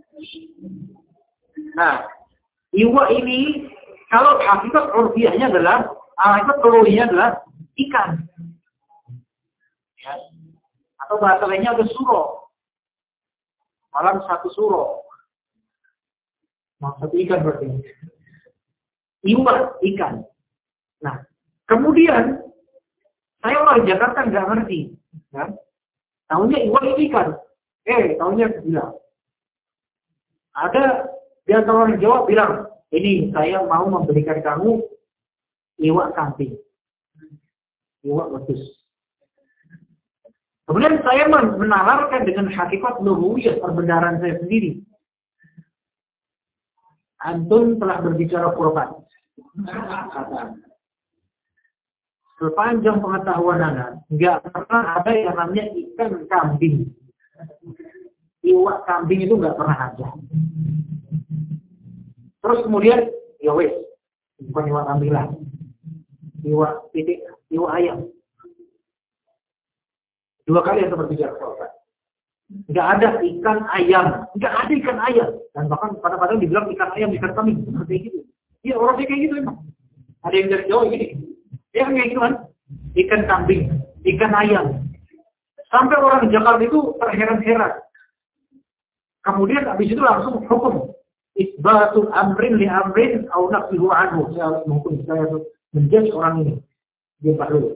Nah, iwa ini kalau hakikat urfiahnya adalah hakikat urfiahnya adalah ikan. Ya. Atau bahasa lainnya ada suro. Malam satu suro. Maksud ikan berarti. Iwa ikan. Nah, kemudian Saya orang Jakarta nggak ngerti, kan? Tahunya iwak itu ikan. Eh, tahunya bilang. Ada di antara orang Jawa bilang, ini saya mau memberikan kamu iwak kambing. Iwak wedhus. Kemudian saya menalarkan dengan hakikat lughawiyah perbendaharaan saya sendiri. Antum telah berbicara Quran. Sepanjang pengetahuan Anda, nggak pernah ada yang namanya ikan kambing. Iwak kambing itu nggak pernah ada. Terus kemudian, ya wes, bukan iwak kambing lah. Iwak titik, iwak ayam. Dua kali yang berbicara Quran. Nggak ada ikan ayam, nggak ada ikan ayam. Dan bahkan kadang-kadang dibilang ikan ayam, ikan kambing, seperti itu. Iya, orang sih kayak gitu emang. Ada yang dari Jawa gini. Ya kan kayak gitu kan? Ikan kambing, ikan ayam. Sampai orang Jakarta itu terheran-heran. Kemudian habis itu langsung hukum. Isbatul amrin li amrin au nafihu anhu. Saya harus menghukum, saya harus menjudge orang ini. Dia baru.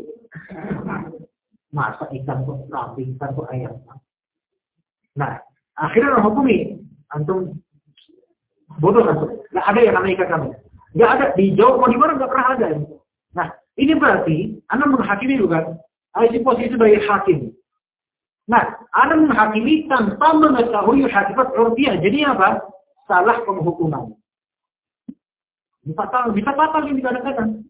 Masa ikan kok kambing, ikan kok ayam. Nah, akhirnya orang hukumi. Antum bodoh antum. Nggak ada yang namanya ikan kambing. Nggak ada. Di Jawa mau di mana nggak pernah ada. Nah, ini berarti Anda menghakimi juga. Ada di posisi sebagai hakim. Nah, Anda menghakimi tanpa mengetahui hakikat urfiah. Jadi apa? Salah penghukuman. Bisa fatal, bisa fatal ini kadang-kadang.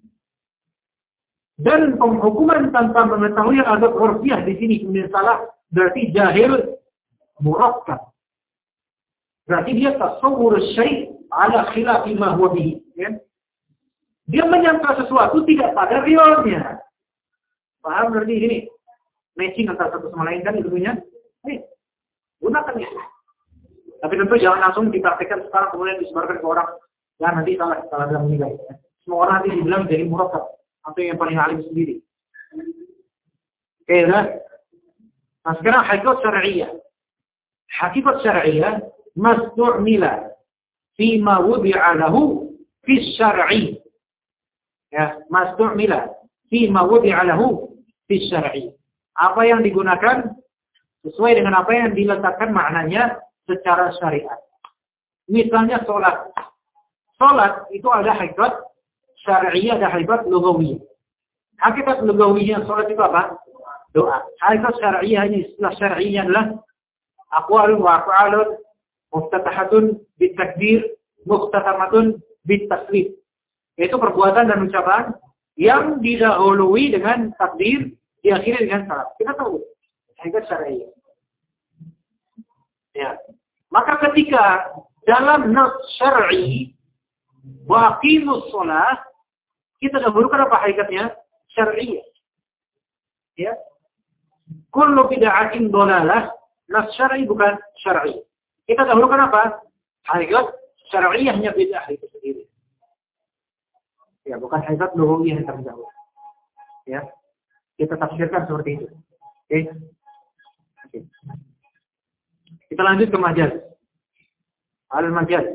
Dan penghukuman tanpa mengetahui hakikat urfiah di sini kemudian salah berarti jahil murakkab. Berarti dia tasawwur syai' ala khilafi ma huwa bihi, ya? Dia menyangka sesuatu tidak pada realnya. Paham berarti ini? Matching antara satu sama lain kan ilmunya. Nih, gunakan ya. Tapi tentu jangan langsung dipraktekkan sekarang kemudian disebarkan ke orang. Ya nanti salah salah dalam menilai. Ya. Semua orang nanti dibilang jadi murakkab atau yang paling alim sendiri. Oke, nah. Nah sekarang hakikat syar'iyyah. Hakikat syar'iyyah masdu'mila fima wudi'a lahu fi syar'i. Ya, masdu'mila fima wudi'a lahu fi syar'i. Apa yang digunakan sesuai dengan apa yang diletakkan maknanya secara syariat. Misalnya sholat. Sholat itu ada hakikat syar'iyyah, ada hakikat lughawiyah. Hakikat lughawiyah sholat itu apa? Doa. Hakikat syar'iyyah ini istilah syar'iyyah adalah aqwalun wa af'alun muftatahatun bitakbir, muftatamatun bitaslim. Yaitu perbuatan dan ucapan yang didahului dengan takbir, diakhiri dengan salam. Kita tahu hakikat syar'iyyah. Ya. Maka ketika dalam nas syar'i wa aqimus shalah, kita dahulukan apa hakikatnya? Syar'iyyah. Ya. Kullu bid'atin dhalalah, nas syar'i bukan syar'i. Kita dahulukan apa? Hakikat syar'iyyahnya bid'ah itu sendiri. Ya, bukan hakikat lughawiyah yang terdahulu. Ya. Kita tafsirkan seperti itu. Oke. Oke. Kita lanjut ke majaz. Al-majaz.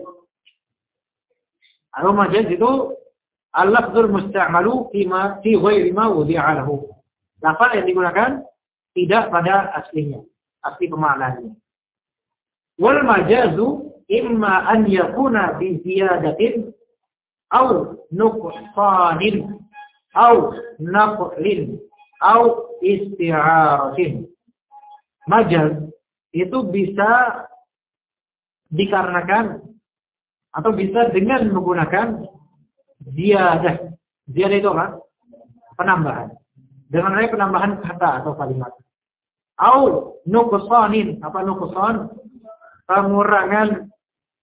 Al-majaz itu al-lafzul musta'malu fima fi ghairi ma wudi'a lahu. Lafaz yang digunakan tidak pada aslinya, asli pemaknaannya. Wal majazu imma an yakuna bi ziyadatin aw nuqsanin aw naqlin aw isti'aratin. Majaz itu bisa dikarenakan atau bisa dengan menggunakan ziyadah. Ziyadah itu apa? Penambahan. Dengan adanya penambahan kata atau kalimat. Au nuqsanin. Apa nuqsan? Pengurangan.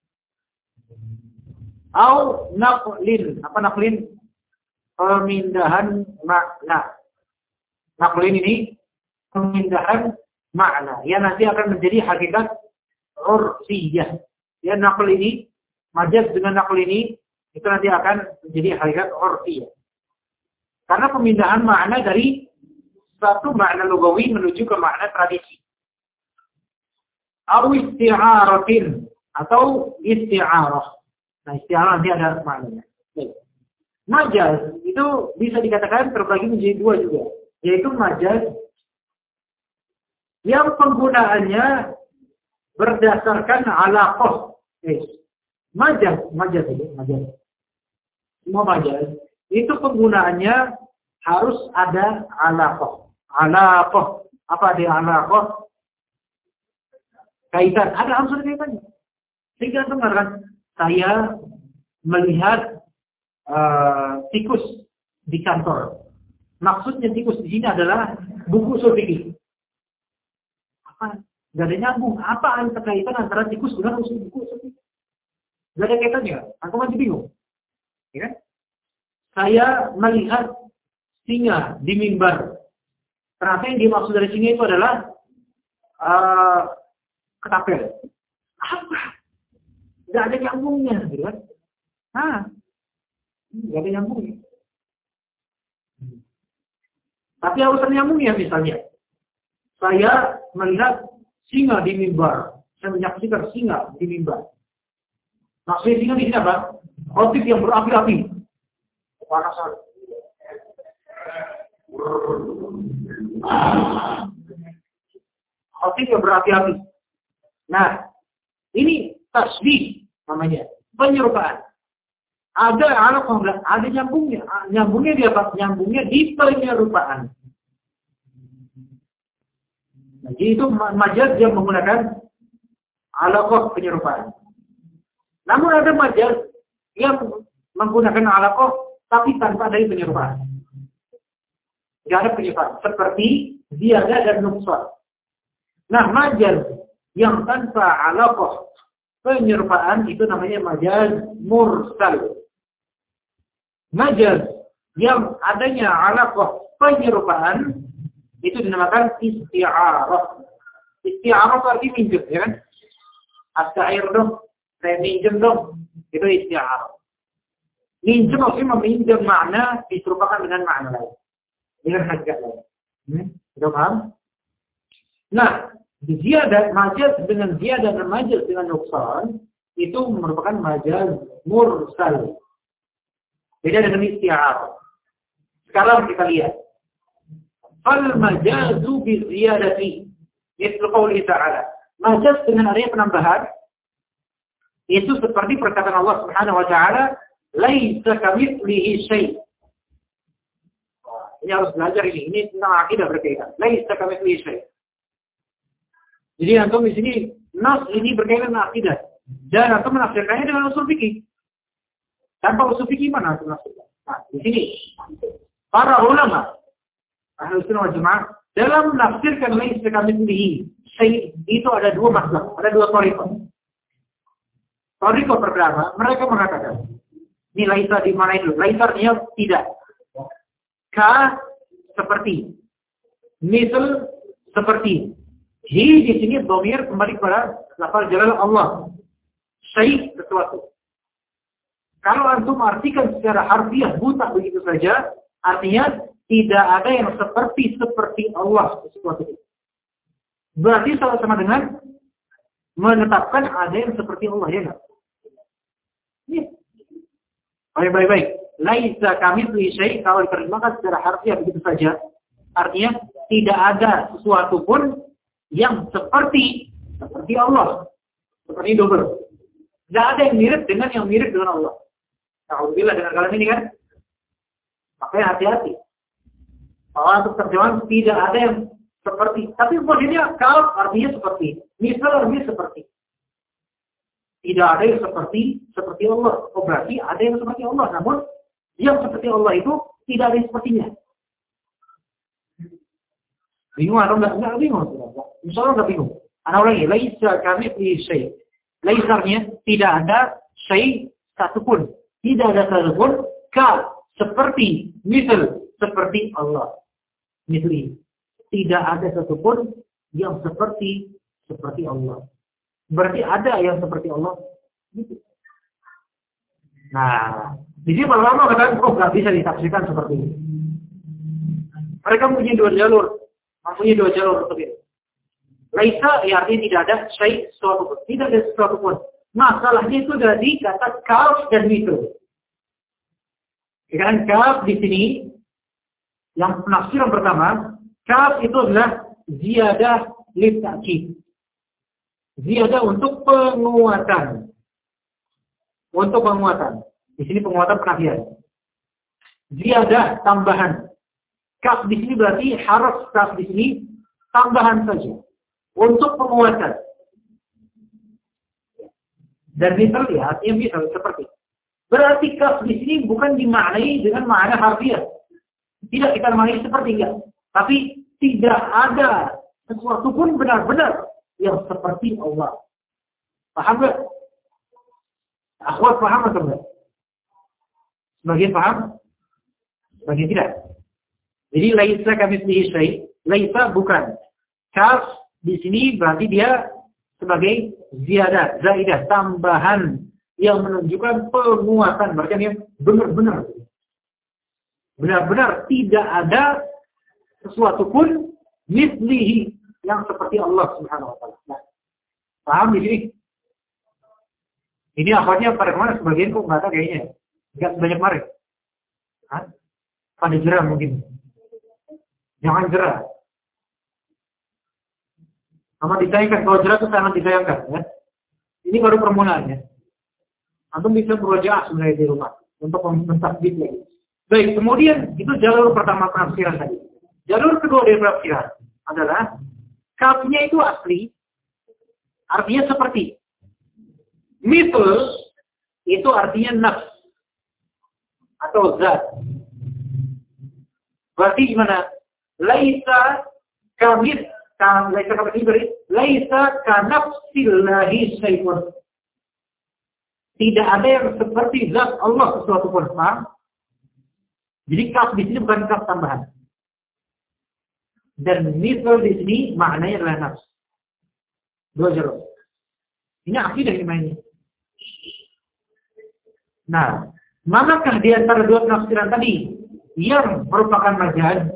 Au naqlin. Apa naqlin? Pemindahan makna. Naqlin ini pemindahan makna. Ya nanti akan menjadi hakikat urfiyah. Ya naql ini, majaz dengan naql ini, itu nanti akan menjadi hakikat urfiyah. Karena pemindahan makna dari satu makna lugawi menuju ke makna tradisi. Atau isti'aratin atau isti'arah. Nah, isti'arah nanti ada maknanya. Majaz itu bisa dikatakan terbagi menjadi dua juga. yaitu majaz yang penggunaannya berdasarkan alaqah. Eh, majaz, majaz itu, majaz. Semua majaz itu penggunaannya harus ada alaqah. Alaqah. Apa dia alaqah? Kaitan. Ada harus ada kaitannya. Sehingga dengarkan, saya melihat uh, tikus di kantor. Maksudnya tikus di sini adalah buku usul fikih. Apa? Gak ada nyambung. Apa antara kaitan antara tikus dengan usul buku usul fikih? Gak ada kaitannya. Aku masih bingung. Ya kan? Saya melihat singa di mimbar. Ternyata yang dimaksud dari singa itu adalah uh, ketapel. Apa? Gak ada nyambungnya, gitu kan? Hah? Gak ada nyambungnya. Tapi harus ada nyambungnya, misalnya. Saya melihat singa di mimbar. Saya menyaksikan singa di mimbar. Maksudnya singa di sini apa? Khotib yang berapi-api. Panasan. Khotib yang berapi-api. Nah, ini tasbih namanya, penyerupaan. Ada anak orang ada nyambungnya. Nyambungnya di apa? Nyambungnya di penyerupaan. Nah, jadi itu majaz yang menggunakan alaqah penyerupaan. Namun ada majaz yang menggunakan alaqah tapi tanpa ada penyerupaan. Tidak ada penyerupaan. Seperti ziyadah dan nuqsan. Nah, majaz yang tanpa alaqah penyerupaan itu namanya majaz mursal. Majaz yang adanya alaqah penyerupaan itu dinamakan isti'arah. Isti'arah itu artinya minjem, ya kan? Astair dong, saya minjem dong. Itu isti'arah. Minjem maksudnya meminjam makna diserupakan dengan makna lain. Dengan harga lain. Hmm? Sudah paham? Nah, ziyadah majaz dengan ziyadah dan majaz dengan nuqsan itu merupakan majaz mursal. Beda dengan isti'arah. Sekarang kita lihat. Fal majazu bi ziyadati. Yaitu qauli ta'ala. Majaz dengan adanya penambahan itu seperti perkataan Allah Subhanahu wa taala, "Laisa kamitslihi syai'." Ini harus belajar ini. Ini tentang akidah berkaitan. Laisa kamitslihi syai'. Jadi antum di sini nas ini berkaitan dengan akidah dan antum menafsirkannya dengan usul fikih. Tanpa usul fikih mana antum menafsirkan? Nah, di sini para ulama Ahlus Sunnah wal Jamaah dalam menafsirkan laisa kamitslihi syai' itu ada dua masalah, ada dua thariqah. Thariqah pertama, mereka mengatakan ini laisa di mana itu? Laisa artinya tidak. Ka seperti, misal seperti. Hi di sini dhamir kembali kepada lafaz jalal Allah. Syai' sesuatu. Kalau antum artikan secara harfiah buta begitu saja, artinya tidak ada yang seperti seperti Allah sesuatu itu. Berarti sama-sama dengan menetapkan ada yang seperti Allah, ya enggak? Ya. Baik, baik, baik. Laisa kamitslihi syai', kalau diterjemahkan secara harfiah begitu saja, artinya tidak ada sesuatu pun yang seperti seperti Allah, seperti double. Tidak ada yang mirip dengan yang mirip dengan Allah. Alhamdulillah dengan kalian ini kan, makanya hati-hati. Bahwa untuk terjemahan tidak ada yang seperti, tapi posisinya kalau artinya seperti, misal artinya seperti. Tidak ada yang seperti seperti Allah. Oh, berarti ada yang seperti Allah, namun yang seperti Allah itu tidak ada yang sepertinya. Bingung atau enggak? Enggak bingung. Insyaallah enggak bingung. Ana ulangi, laisa kamitslihi syai'. Laisarnya tidak ada syai' satupun. Tidak ada satupun ka seperti, misal seperti Allah. Misli. Tidak ada satupun yang seperti seperti Allah. Berarti ada yang seperti Allah. Nah, di sini para ulama katakan, oh nggak bisa ditafsirkan seperti ini. Mereka mempunyai dua jalur, mempunyai dua jalur untuk itu. Laisa, ya artinya tidak ada syai' sesuatu pun, tidak ada sesuatu pun. Masalahnya itu dari kata kaf dan mithl. Karena kaf di sini Yang penafsiran pertama, kaf itu adalah ziyadah lit ta'kid. Ziyadah untuk penguatan. Untuk penguatan. Di sini penguatan penafian. Ziyadah tambahan. Kaf di sini berarti harf kaf di sini tambahan saja untuk penguatan. Dan misal ya, artinya misal seperti. Berarti kaf di sini bukan dimaknai dengan makna harfiah. Tidak kita maknai seperti enggak. Tapi tidak ada sesuatu pun benar-benar yang seperti Allah. Paham enggak? Akhwat paham atau enggak? Sebagian paham? Sebagian tidak. Jadi laisa kamitslihi syai', laisa bukan. Kaf di sini berarti dia sebagai ziyadah, zaidah, tambahan yang menunjukkan penguatan. Berarti dia benar-benar. Benar-benar tidak ada sesuatu pun mislihi yang seperti Allah Subhanahu wa taala. Nah, paham di sini? Ini akhirnya pada kemana sebagian kok nggak tahu kayaknya. Nggak sebanyak kemarin. Hah? Pada jerah mungkin. Jangan jerah. Amat disayangkan. Kalau jerah itu sangat disayangkan. Ya? Ini baru permulaan ya. Antum bisa berusaha sebenarnya di rumah. Untuk mentasbih lagi. Baik, kemudian itu jalur pertama penafsiran tadi. Jalur kedua dari penafsiran adalah kafnya itu asli. Artinya seperti. Mithl itu artinya nafs atau zat. Berarti gimana? Laisa kamit kam laisa kamit ibri laisa kanafsillahi syai'un. Tidak ada yang seperti zat Allah sesuatu pun. Paham? Jadi kaf di sini bukan kaf tambahan. Dan mithl di sini maknanya adalah nafs. Dua jalur. Ini akidah ini. Nah, manakah di antara dua penafsiran tadi yang merupakan majaz?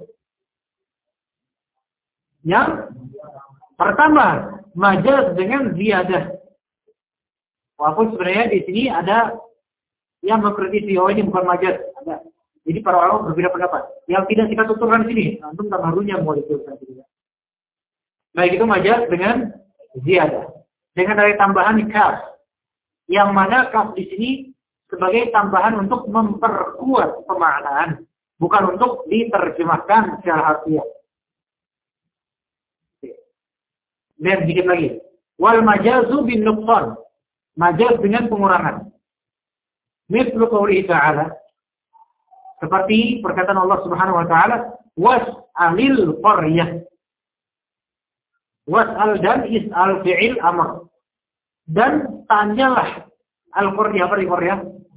Yang pertama, majaz dengan ziyadah. Walaupun sebenarnya di sini ada yang mengkritisi, oh ini bukan majaz. Ada. Jadi para ulama berbeda pendapat. Yang tidak kita tuturkan di sini, antum tak harunya mau diturunkan di sini. Baik itu majaz dengan ziyadah. Dengan dari tambahan kaf. Yang mana kaf di sini sebagai tambahan untuk memperkuat pemaknaan, bukan untuk diterjemahkan secara harfiah. Dan sedikit lagi, wal majazu bin nuqsan, majaz dengan pengurangan. Mithlu qoulihi ta'ala, seperti perkataan Allah Subhanahu wa taala, was'alil qaryah. Was'al dan is'al fi'il amr. Dan tanyalah al-qaryah, apa di Korea?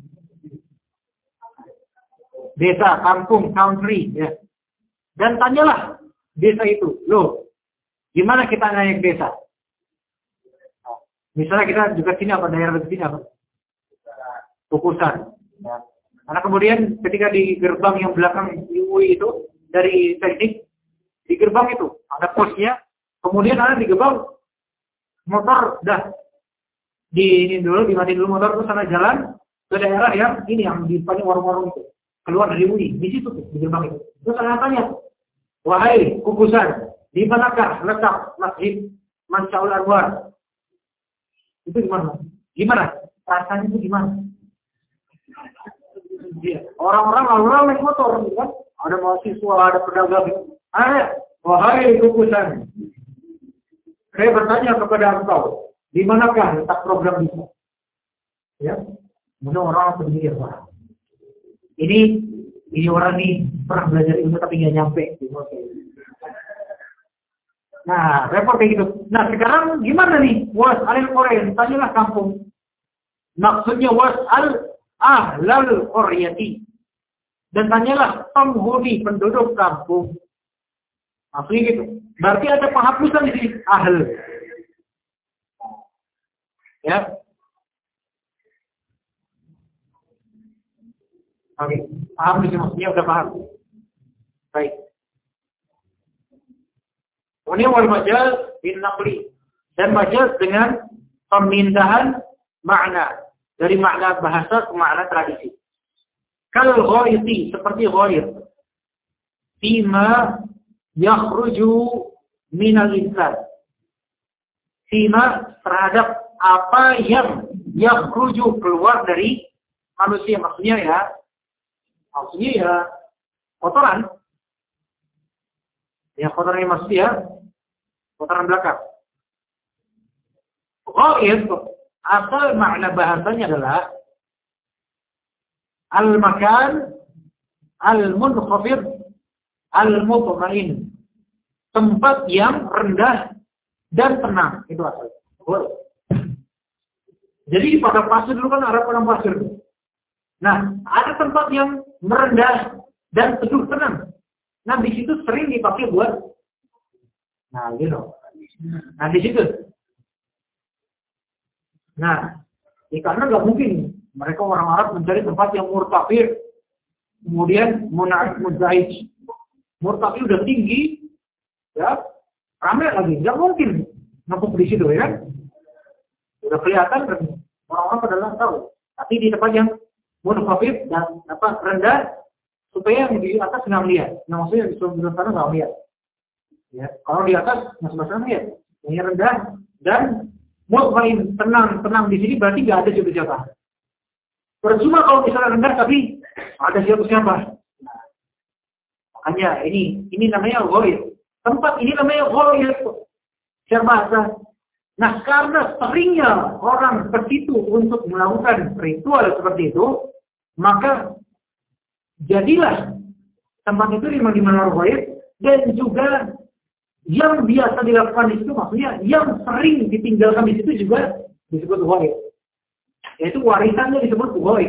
Desa, kampung, country, ya. Dan tanyalah desa itu, loh, gimana kita naik desa? Misalnya kita juga sini apa daerah di sini apa? Kukusan. Ya. Karena kemudian ketika di gerbang yang belakang U I itu dari teknik di gerbang itu ada posnya, kemudian ada di gerbang motor dah di ini dulu dimatiin dulu motor terus sana jalan ke daerah yang ini yang di depannya warung-warung itu. Keluar dari U I, di situ tuh, di gerbang itu. Terus saya tanya, wahai Kukusan, di manakah letak Masjid Mansyaul Anwar? Itu gimana? Gimana? Rasanya itu gimana? Orang-orang lalu-lalu naik motor, kan? Ada mahasiswa, ada pedagang. Ada, wahai Kukusan, saya bertanya kepada engkau, di manakah letak program itu? Ya, kemudian orang sendiri ya, Ini, ini orang nih pernah belajar ilmu tapi nggak nyampe. Nah, repot kayak gitu. Nah, sekarang gimana nih? Was'alil qaryah, tanyalah kampung. Maksudnya was'al ahlal qaryati. Dan tanyalah penghuni penduduk kampung. Maksudnya gitu. Berarti ada penghapusan di sini ahl. Ya. Oke, paham di sini maksudnya udah paham. Baik. Ini wal majaz bin naqli, dan majaz dengan pemindahan makna dari makna bahasa ke makna tradisi. Kal ghaiti, seperti ghair. fima yakhruju minal insan. Fima terhadap apa yang yakhruju keluar dari manusia. Maksudnya ya, maksudnya ya kotoran. Ya kotoran yang maksudnya kotoran belakang. Ghaid, asal makna bahasanya adalah al-makan al-munkhafid al-mutma'in. Tempat yang rendah dan tenang. Itu asal. Jadi pada pasir dulu kan ada padang pasir. Nah, ada tempat yang merendah dan teduh tenang. Nah, di situ sering dipakai buat, nah, gitu. Nah, di situ. Nah, ya karena nggak mungkin mereka orang Arab mencari tempat yang murtafir, kemudian muna'id muzaij. Murtafir udah tinggi, ya, ramai lagi, nggak mungkin ngepuk di situ, ya kan? Udah kelihatan orang-orang pada tahu. Tapi di tempat yang murtafir dan apa rendah, supaya yang di atas nggak melihat. Nah, maksudnya di sebelah sana nggak melihat. Ya, kalau di atas nggak sebelah sana melihat. Yang rendah dan mutmain, tenang, tenang di sini berarti nggak ada siapa-siapa. Percuma kalau misalnya rendah tapi ada siapa-siapa. Nah, makanya ini ini namanya ghaib. Tempat ini namanya ghaib. Secara bahasa. Nah, karena seringnya orang ke situ untuk melakukan ritual seperti itu, maka jadilah tempat itu memang dimana ghaib, dan juga yang biasa dilakukan di situ, maksudnya yang sering ditinggalkan di situ juga disebut ghaib. Yaitu warisannya disebut ghaib.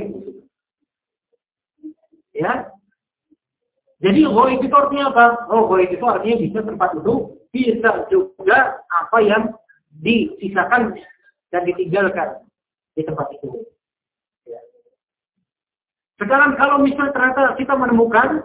Ya. Jadi ghaib itu artinya apa? Oh, ghaib itu artinya bisa tempat itu, bisa juga apa yang disisakan dan ditinggalkan di tempat itu. Ya. Sekarang kalau misalnya ternyata kita menemukan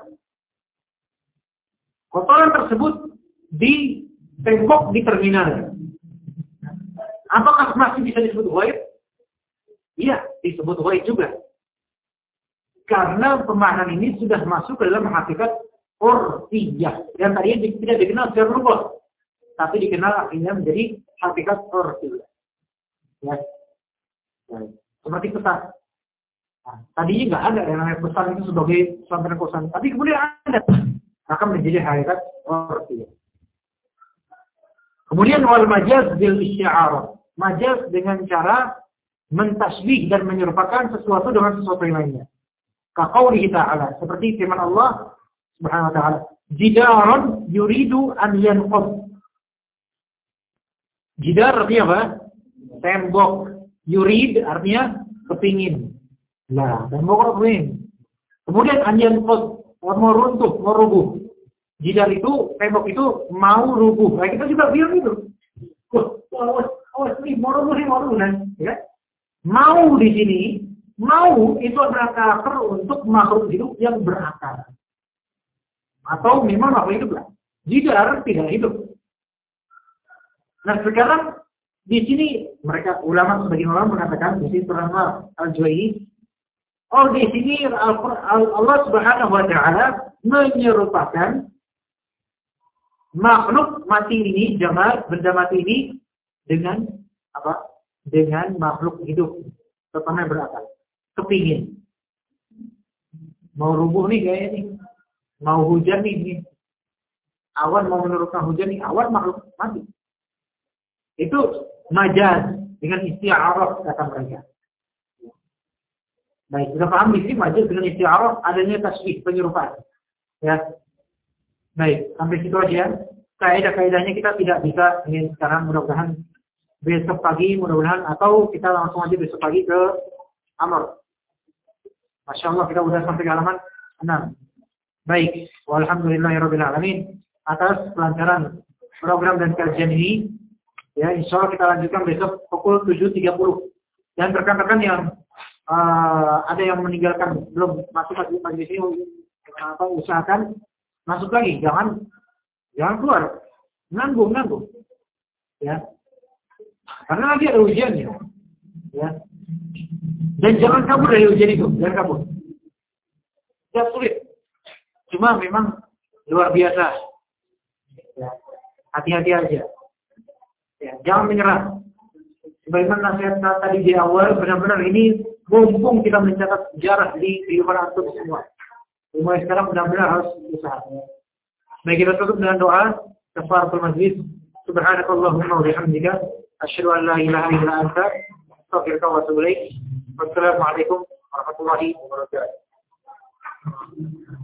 kotoran tersebut di tembok di terminal, apakah masih bisa disebut ghaib? Iya, disebut ghaib juga. Karena pemahaman ini sudah masuk ke dalam hakikat urfiyah. Yang tadinya tidak dikenal secara lugas, tapi dikenal akhirnya menjadi hakikat urfiyah. Ya. Ya. Seperti pesan. Nah, tadinya nggak ada yang namanya pesan itu sebagai sampai kosan, tapi kemudian ada, akan menjadi hakikat urfiyah. Kemudian wal majaz bil isti'arah. Majaz dengan cara mentasbih dan menyerupakan sesuatu dengan sesuatu yang lainnya. Kaqaulihi ta'ala, seperti firman Allah Subhanahu wa ta'ala, jidaran yuridu an yanqad. Jidar artinya apa? Tembok. Yurid artinya kepingin. Nah, tembok kepingin. Kemudian an yanqad, mau runtuh, mau rubuh. Jidar itu, tembok itu mau rubuh. Nah, kita juga bilang itu. Wah, awas, awas, ini mau rubuh, ini mau rubuh. Ya? Mau di sini, mau itu adalah karakter untuk makhluk hidup yang berakal. Atau memang makhluk hidup lah. Jidar tidak hidup. Nah, sekarang di sini mereka ulama sebagian ulama mengatakan di sini terang Al-Juwayni, oh di sini Allah Subhanahu wa taala menyerupakan makhluk mati ini, jamaah benda mati ini dengan apa? Dengan makhluk hidup, terutama yang berakal. Kepingin. Mau rubuh nih kayaknya nih. Mau hujan nih, nih. Awan mau menurunkan hujan nih, awan makhluk mati. Itu majaz dengan isti'arah kata mereka. Baik, kita paham di sini majaz dengan isti'arah adanya tasbih, penyerupaan. Ya. Baik, sampai situ aja. Kaidah-kaidahnya kita tidak bisa ini sekarang, mudah-mudahan besok pagi, mudah-mudahan, atau kita langsung aja besok pagi ke Amr. Masya Allah, kita sudah sampai ke halaman enam. Baik, walhamdulillahirabbil alamin atas pelancaran program dan kajian ini. Ya, insya Allah kita lanjutkan besok pukul tujuh tiga puluh. Dan rekan-rekan yang uh, ada yang meninggalkan belum masuk pagi pagi sini, apa usahakan masuk lagi, jangan jangan keluar, nanggung nanggung, ya. Karena nanti ada ujiannya, ya. Dan jangan kabur dari ujian itu, jangan kabur. Ya sulit. Cuma memang luar biasa. Ya, hati-hati aja. Ya, jangan menyerah. Sebagaimana nasihat tadi di awal, benar-benar ini mumpung kita mencatat sejarah di kehidupan antum semua. Mulai sekarang benar-benar harus usaha. Baik, kita tutup dengan doa kafaratul majlis. Subhanakallahumma wa bihamdika asyhadu an la ilaha illa anta astaghfiruka wa atubu ilaik. Wassalamualaikum warahmatullahi wabarakatuh.